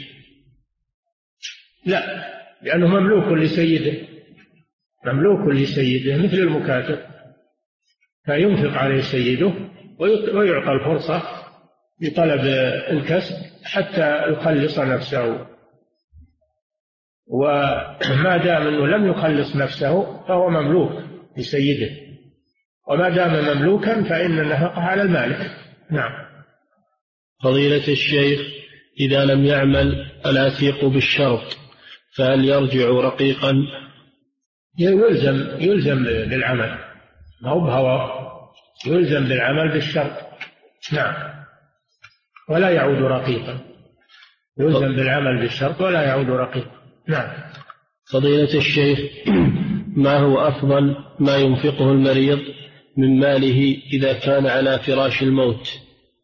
لا، لأنه مملوك لسيده مثل المكاتب، فينفق عليه سيده ويعطى الفرصة بطلب الكسب حتى يخلص نفسه، وما دام أنه لم يخلص نفسه فهو مملوك لسيده، وما دام مملوكا فإن النفقة على المالك. نعم. فضيلة الشيخ، إذا لم يعمل العتيق بالشرط فهل يرجع رقيقا؟ يلزم بالعمل، ما هو بهواه، يلزم بالعمل بالشرط. نعم. ولا يعود رقيقا، يلزم بالعمل بالشرط ولا يعود رقيقا. نعم. فضيلة الشيخ، ما هو أفضل ما ينفقه المريض من ماله إذا كان على فراش الموت؟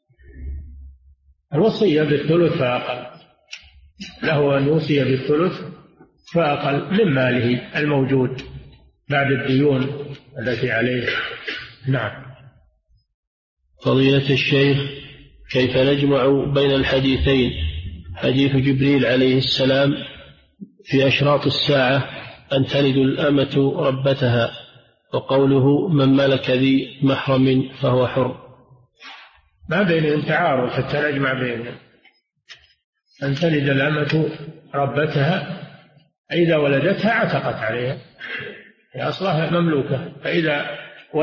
الوصية بالثلث فأقل، له أن يوصي بالثلث فأقل من ماله الموجود بعد الديون التي عليه. نعم. فضيلة الشيخ، كيف نجمع بين الحديثين، حديث جبريل عليه السلام في أشراط الساعة أن تلد الأمة ربتها، وقوله من ملك ذي محرم فهو حر؟ ما بينهم تعارض حتى نجمع بينهم. أن تلد الأمة ربتها، إذا ولدتها عتقت عليها، هي أصلها مملوكة، فإذا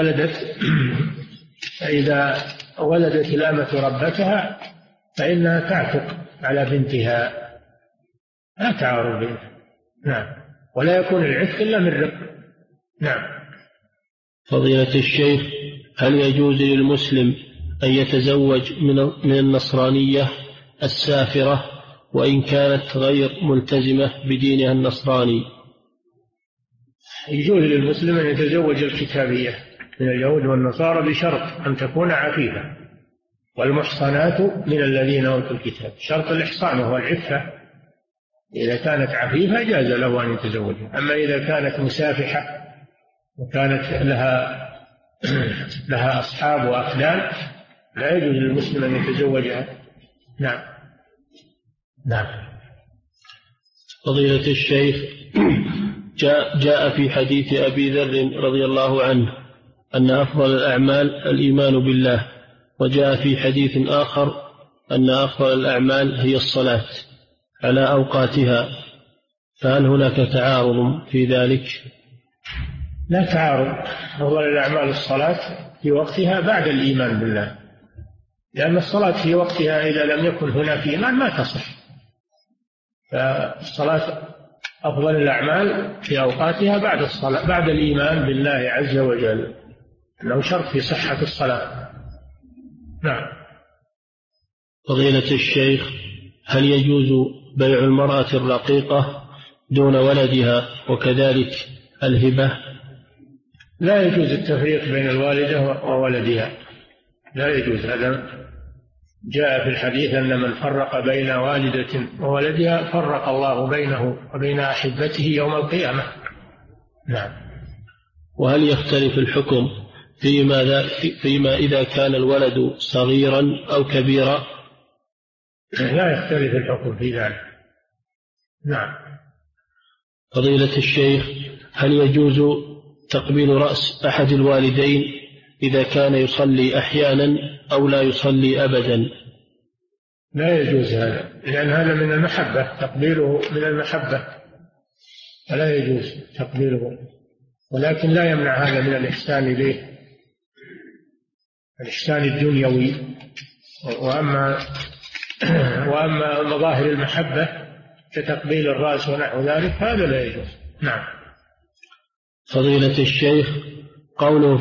ولدت الأمة ربتها فإنها تعتق على بنتها، لا تعارض بينها. نعم. ولا يكون العتق إلا من رق. نعم. فضيلة الشيخ، هل يجوز للمسلم أن يتزوج من النصرانية السافرة وإن كانت غير ملتزمة بدينها النصراني؟ يجوز للمسلم أن يتزوج الكتابية من اليهود والنصارى بشرط أن تكون عفيفة، والمحصنات من الذين أوتوا الكتاب، شرط الإحصان وهو العفة. إذا كانت عفيفة جاز له أن يتزوجها. أما إذا كانت مسافحة وكانت لها أصحاب وأخدان لا يجوز للمسلم أن يتزوجها. نعم. نعم. فضيلة الشيخ، جاء في حديث أبي ذر رضي الله عنه أن أفضل الأعمال الإيمان بالله، وجاء في حديث آخر أن أفضل الأعمال هي الصلاة على أوقاتها، فهل هناك تعارض في ذلك؟ لا تعارض. أفضل الأعمال الصلاة في وقتها بعد الإيمان بالله، لأن الصلاة في وقتها إذا لم يكن هناك إيمان ما تصح. فالصلاة أفضل الأعمال في أوقاتها بعد الصلاة، بعد الإيمان بالله عز وجل، أنه شرط في صحة الصلاة. نعم. فضيلة الشيخ، هل يجوز بيع المرأة الرقيقة دون ولدها وكذلك الهبة؟ لا يجوز التفريق بين الوالدة وولدها، لا يجوز. هذا جاء في الحديث أن من فرق بين والدة وولدها فرق الله بينه وبين أحبته يوم القيامة. نعم. وهل يختلف الحكم فيما إذا كان الولد صغيرا أو كبيرا؟ لا يختلف الحكم في ذلك. نعم. فضيلة الشيخ، هل يجوز تقبيل رأس أحد الوالدين إذا كان يصلي أحيانا أو لا يصلي أبدا؟ لا يجوز هذا، لأن هذا من المحبة، تقبيله من المحبة، فلا يجوز تقبيله، ولكن لا يمنع هذا من الإحسان إليه، الإحسان الدنيوي. وأما مظاهر المحبة كتقبيل الرأس ونحو ذلك هذا لا يجوز. نعم. فضيلة الشيخ، قوله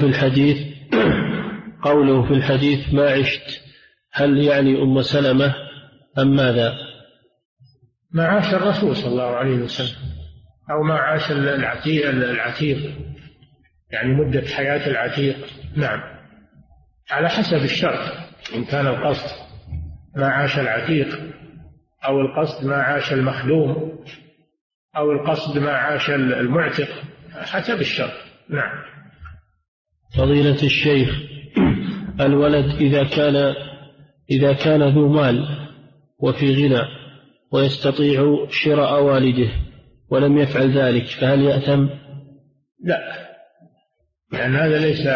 في الحديث ما عشت، هل يعني أم سلمة أم ماذا؟ ما عاش الرسول صلى الله عليه وسلم، أو ما عاش العتيق، يعني مدة حياة العتيق. نعم، على حسب الشرط، إن كان القصد ما عاش العتيق، أو القصد ما عاش المخدوم، أو القصد ما عاش المعتق، حسب الشرط. نعم. فضيلة الشيخ، الولد إذا كان ذو مال وفي غنى ويستطيع شراء والده ولم يفعل ذلك فهل يأثم؟ لا، لأن هذا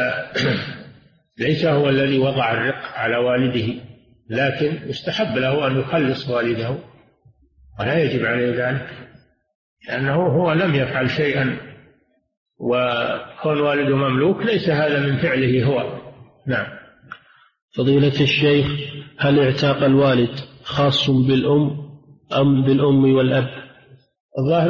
ليس هو الذي وضع الرق على والده، لكن يستحب له أن يخلص والده، ولا يجب عليه ذلك، لأنه هو لم يفعل شيئا، وكون والده مملوك ليس هذا من فعله هو. نعم. فضيلة الشيخ، هل اعتاق الوالد خاص بالأم أم بالأم والأب؟ الظاهر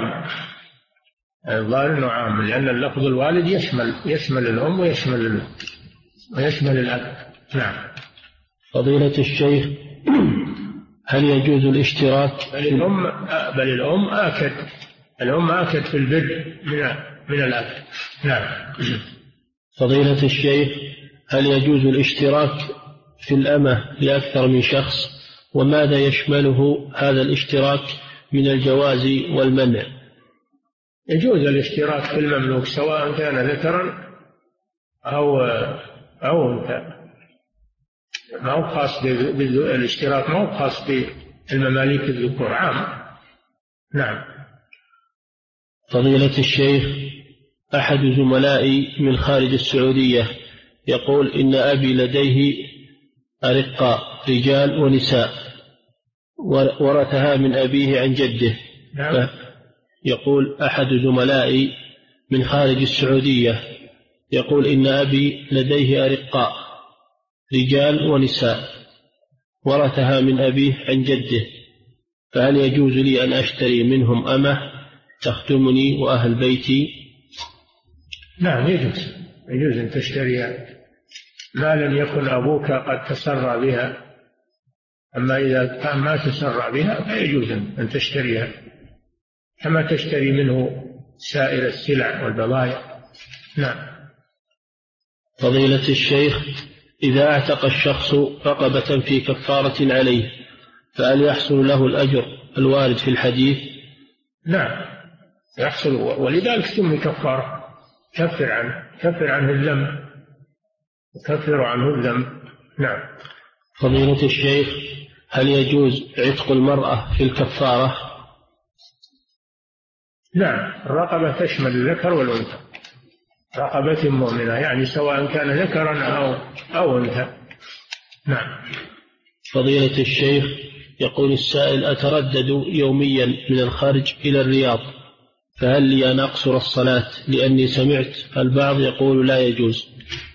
أنه عام، لأن اللفظ الوالد يشمل الأم ويشمل الأب. نعم. فضيلة الشيخ، هل يجوز الاشتراك؟ بل الأم آكد في البر من الأب. نعم. فضيلة الشيخ، هل يجوز الاشتراك في الأمة لأكثر من شخص؟ وماذا يشمله هذا الاشتراك من الجواز والمنع؟ يجوز الاشتراك في المملوك سواء كان ذكرا أو أنثى، ما هو خاص بالاشتراك، ما هو خاص بالمماليك الذكور، عام. نعم. فضيلة الشيخ، أحد زملائي من خارج السعودية يقول إن أبي لديه أرقاء رجال ونساء ورثها من أبيه عن جده. نعم. يقول أحد زملائي من خارج السعودية يقول إن أبي لديه أرقاء رجال ونساء ورثها من أبيه عن جده، فهل يجوز لي أن أشتري منهم أمة تخدمني وأهل بيتي؟ نعم، يجوز أن تشتريها ما لم يكن أبوك قد تسرى بها، أما إذا كان ما تسرى بها فيجوز أن تشتريها كما تشتري منه سائر السلع والبضائع. نعم. فضيلة الشيخ، إذا اعتق الشخص رقبة في كفارة عليه فهل يحصل له الأجر الوارد في الحديث؟ نعم يحصل، ولذلك سمي كفارة، كفر عنه الذنب، وكفر عنه الذنب. نعم. فضيلة الشيخ، هل يجوز عتق المرأة في الكفارة؟ نعم، الرقبة تشمل الذكر والأنثى، رقبة مؤمنة، يعني سواء كان ذكرا أو أنثى. نعم. فضيلة الشيخ، يقول السائل: أتردد يوميا من الخارج إلى الرياض، فهل لي أن أقصر الصلاة؟ لأني سمعت البعض يقول لا يجوز.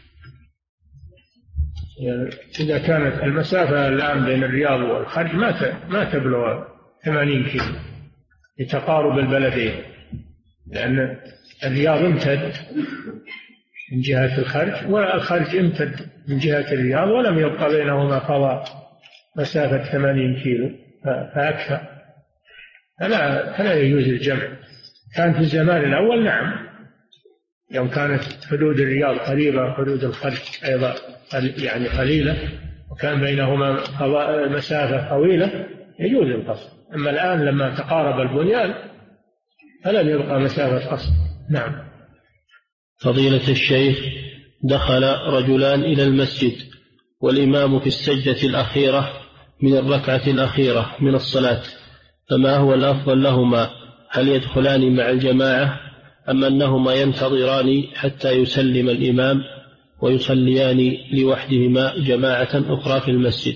إذا كانت المسافة الآن بين الرياض والخرج ما تبلغ 80 كيلو لتقارب البلدين، لأن الرياض امتد من جهة الخرج والخرج امتد من جهة الرياض، ولم يبقى بينهما فضاء مسافة 80 كيلو فأكثر، فلا يجوز الجمع. كان في الزمان الأول نعم، يوم كانت حدود الرياض قريبة حدود الخرج أيضا يعني قليلة وكان بينهما مسافة طويلة يجوز القصر. أما الآن لما تقارب البنيان فلم يبقى مسافة قصر. نعم. فضيلة الشيخ، دخل رجلان إلى المسجد والإمام في السجدة الأخيرة من الركعة الأخيرة من الصلاة، فما هو الأفضل لهما؟ هل يدخلان مع الجماعة أم أنهما ينتظران حتى يسلم الإمام ويصليان لوحدهما جماعة أخرى في المسجد؟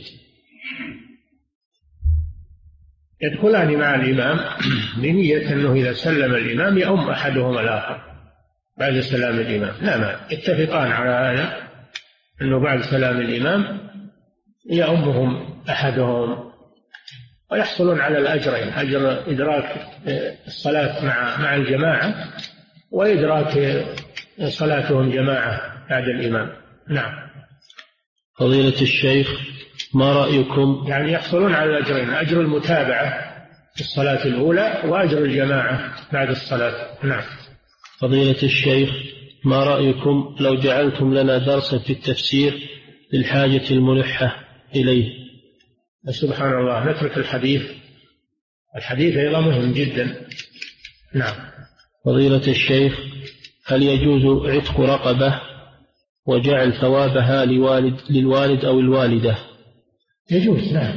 يدخلان مع الإمام بنية أنه إذا سلم الإمام يؤم أحدهما الآخر بعد سلام الإمام. لا ما يتفقان على هذا، أنه بعد سلام الإمام يؤمهم أحدهم ويحصلون على الأجرين: أجر إدراك الصلاة مع الجماعة وإدراك صلاتهم جماعة بعد الإمام. نعم. فضيلة الشيخ، ما رأيكم؟ يعني يحصلون على الأجرين: أجر المتابعة في الصلاة الأولى وأجر الجماعة بعد الصلاة. نعم. فضيلة الشيخ، ما رأيكم لو جعلتم لنا درسا في التفسير للحاجة الملحة إليه؟ سبحان الله، نترك الحديث أيضا مهم جدا. نعم. فضيلة الشيخ، هل يجوز عتق رقبة وجعل ثوابها للوالد أو الوالدة؟ يجوز، نعم.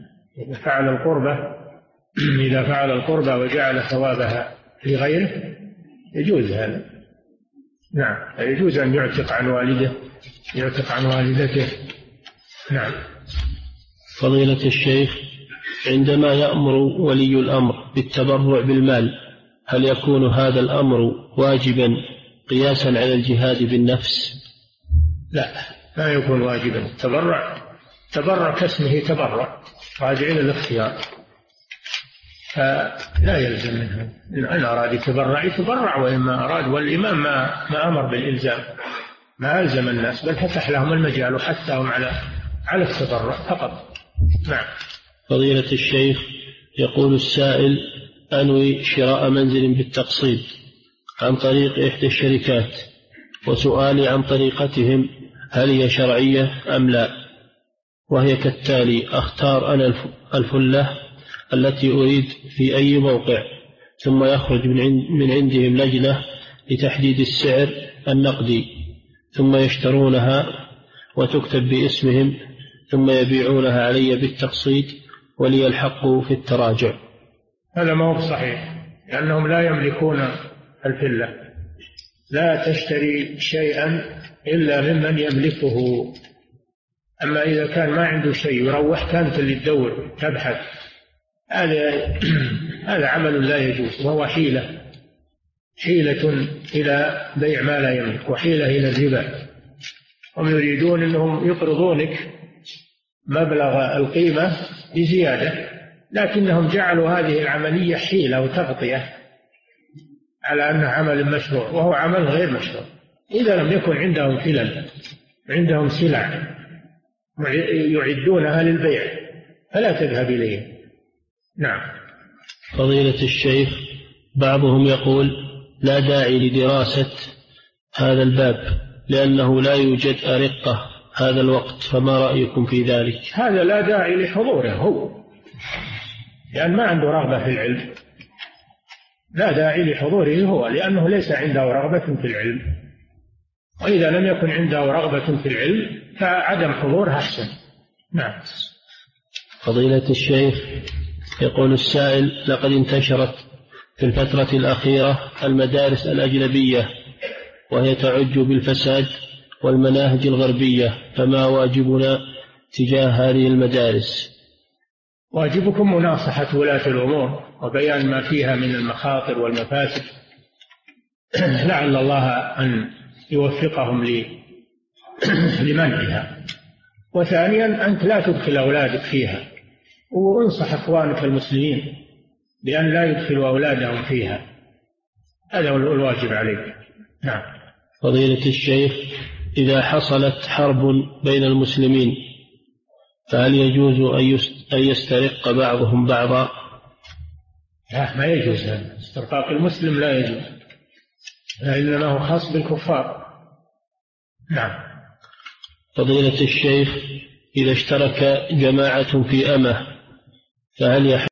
إذا فعل القربة وجعل ثوابها لغيره يجوز هذا. نعم، يجوز أن يعتق عن والده، يعتق عن والدته. نعم. فضيلة الشيخ، عندما يأمر ولي الأمر بالتبرع بالمال، هل يكون هذا الأمر واجبا قياسا على الجهاد بالنفس؟ لا، لا يكون واجبا. تبرع كاسمه تبرع، راجع إلى الاختيار، فلا يلزم منه. إن أراد يتبرع وإن ما أراد. والإمام ما أمر بالإلزام، ما ألزم الناس، بل فتح لهم المجال وحثهم على التبرع فقط. نعم. فضيلة الشيخ، يقول السائل: أنوي شراء منزل بالتقسيط عن طريق إحدى الشركات، وسؤالي عن طريقتهم هل هي شرعية أم لا؟ وهي كالتالي: أختار أنا الفلة التي أريد في أي موقع، ثم يخرج من عندهم لجنة لتحديد السعر النقدي، ثم يشترونها وتكتب باسمهم، ثم يبيعونها علي بالتقسيط ولي الحق في التراجع. هذا ما هو صحيح، لأنهم لا يملكون الفلة. لا تشتري شيئا إلا ممن يملكه. أما إذا كان ما عنده شيء يروح، كانت اللي تدور تبحث، هذا عمل لا يجوز، وهو حيلة إلى بيع ما لا يملك، وحيلة إلى الربا. هم يريدون أنهم يقرضونك مبلغ القيمة بزيادة، لكنهم جعلوا هذه العملية حيلة وتغطية على أنها عمل مشروع، وهو عمل غير مشروع. إذا لم يكن عندهم فلل، عندهم سلع يعدونها للبيع، فلا تذهب إليه. نعم. فضيلة الشيخ، بعضهم يقول لا داعي لدراسة هذا الباب لأنه لا يوجد أرقة هذا الوقت، فما رأيكم في ذلك؟ هذا لا داعي لحضوره هو، لأن ما عنده رغبة في العلم. لا داعي لحضوره هو، لأنه ليس عنده رغبة في العلم. وإذا لم يكن عنده رغبة في العلم فعدم حضوره أحسن. نعم. فضيلة الشيخ، يقول السائل: لقد انتشرت في الفترة الأخيرة المدارس الأجنبية وهي تعج بالفساد والمناهج الغربية، فما واجبنا تجاه هذه المدارس؟ واجبكم مناصحة ولاة الأمور وبيان ما فيها من المخاطر والمفاسد لعل الله أن يوفقهم لمنعها. وثانيا أنت لا تدخل أولادك فيها، وانصح إخوانك المسلمين بأن لا يدخلوا أولادهم فيها، هذا هو الواجب عليك. نعم. فضيلة الشيخ، إذا حصلت حرب بين المسلمين فهل يجوز أن يسترق بعضهم بعضا؟ لا، ما يجوز. استرقاق المسلم لا يجوز، إنما هو خاص بالكفار. نعم. فضيلة الشيخ، إذا اشترك جماعة في أمة فهل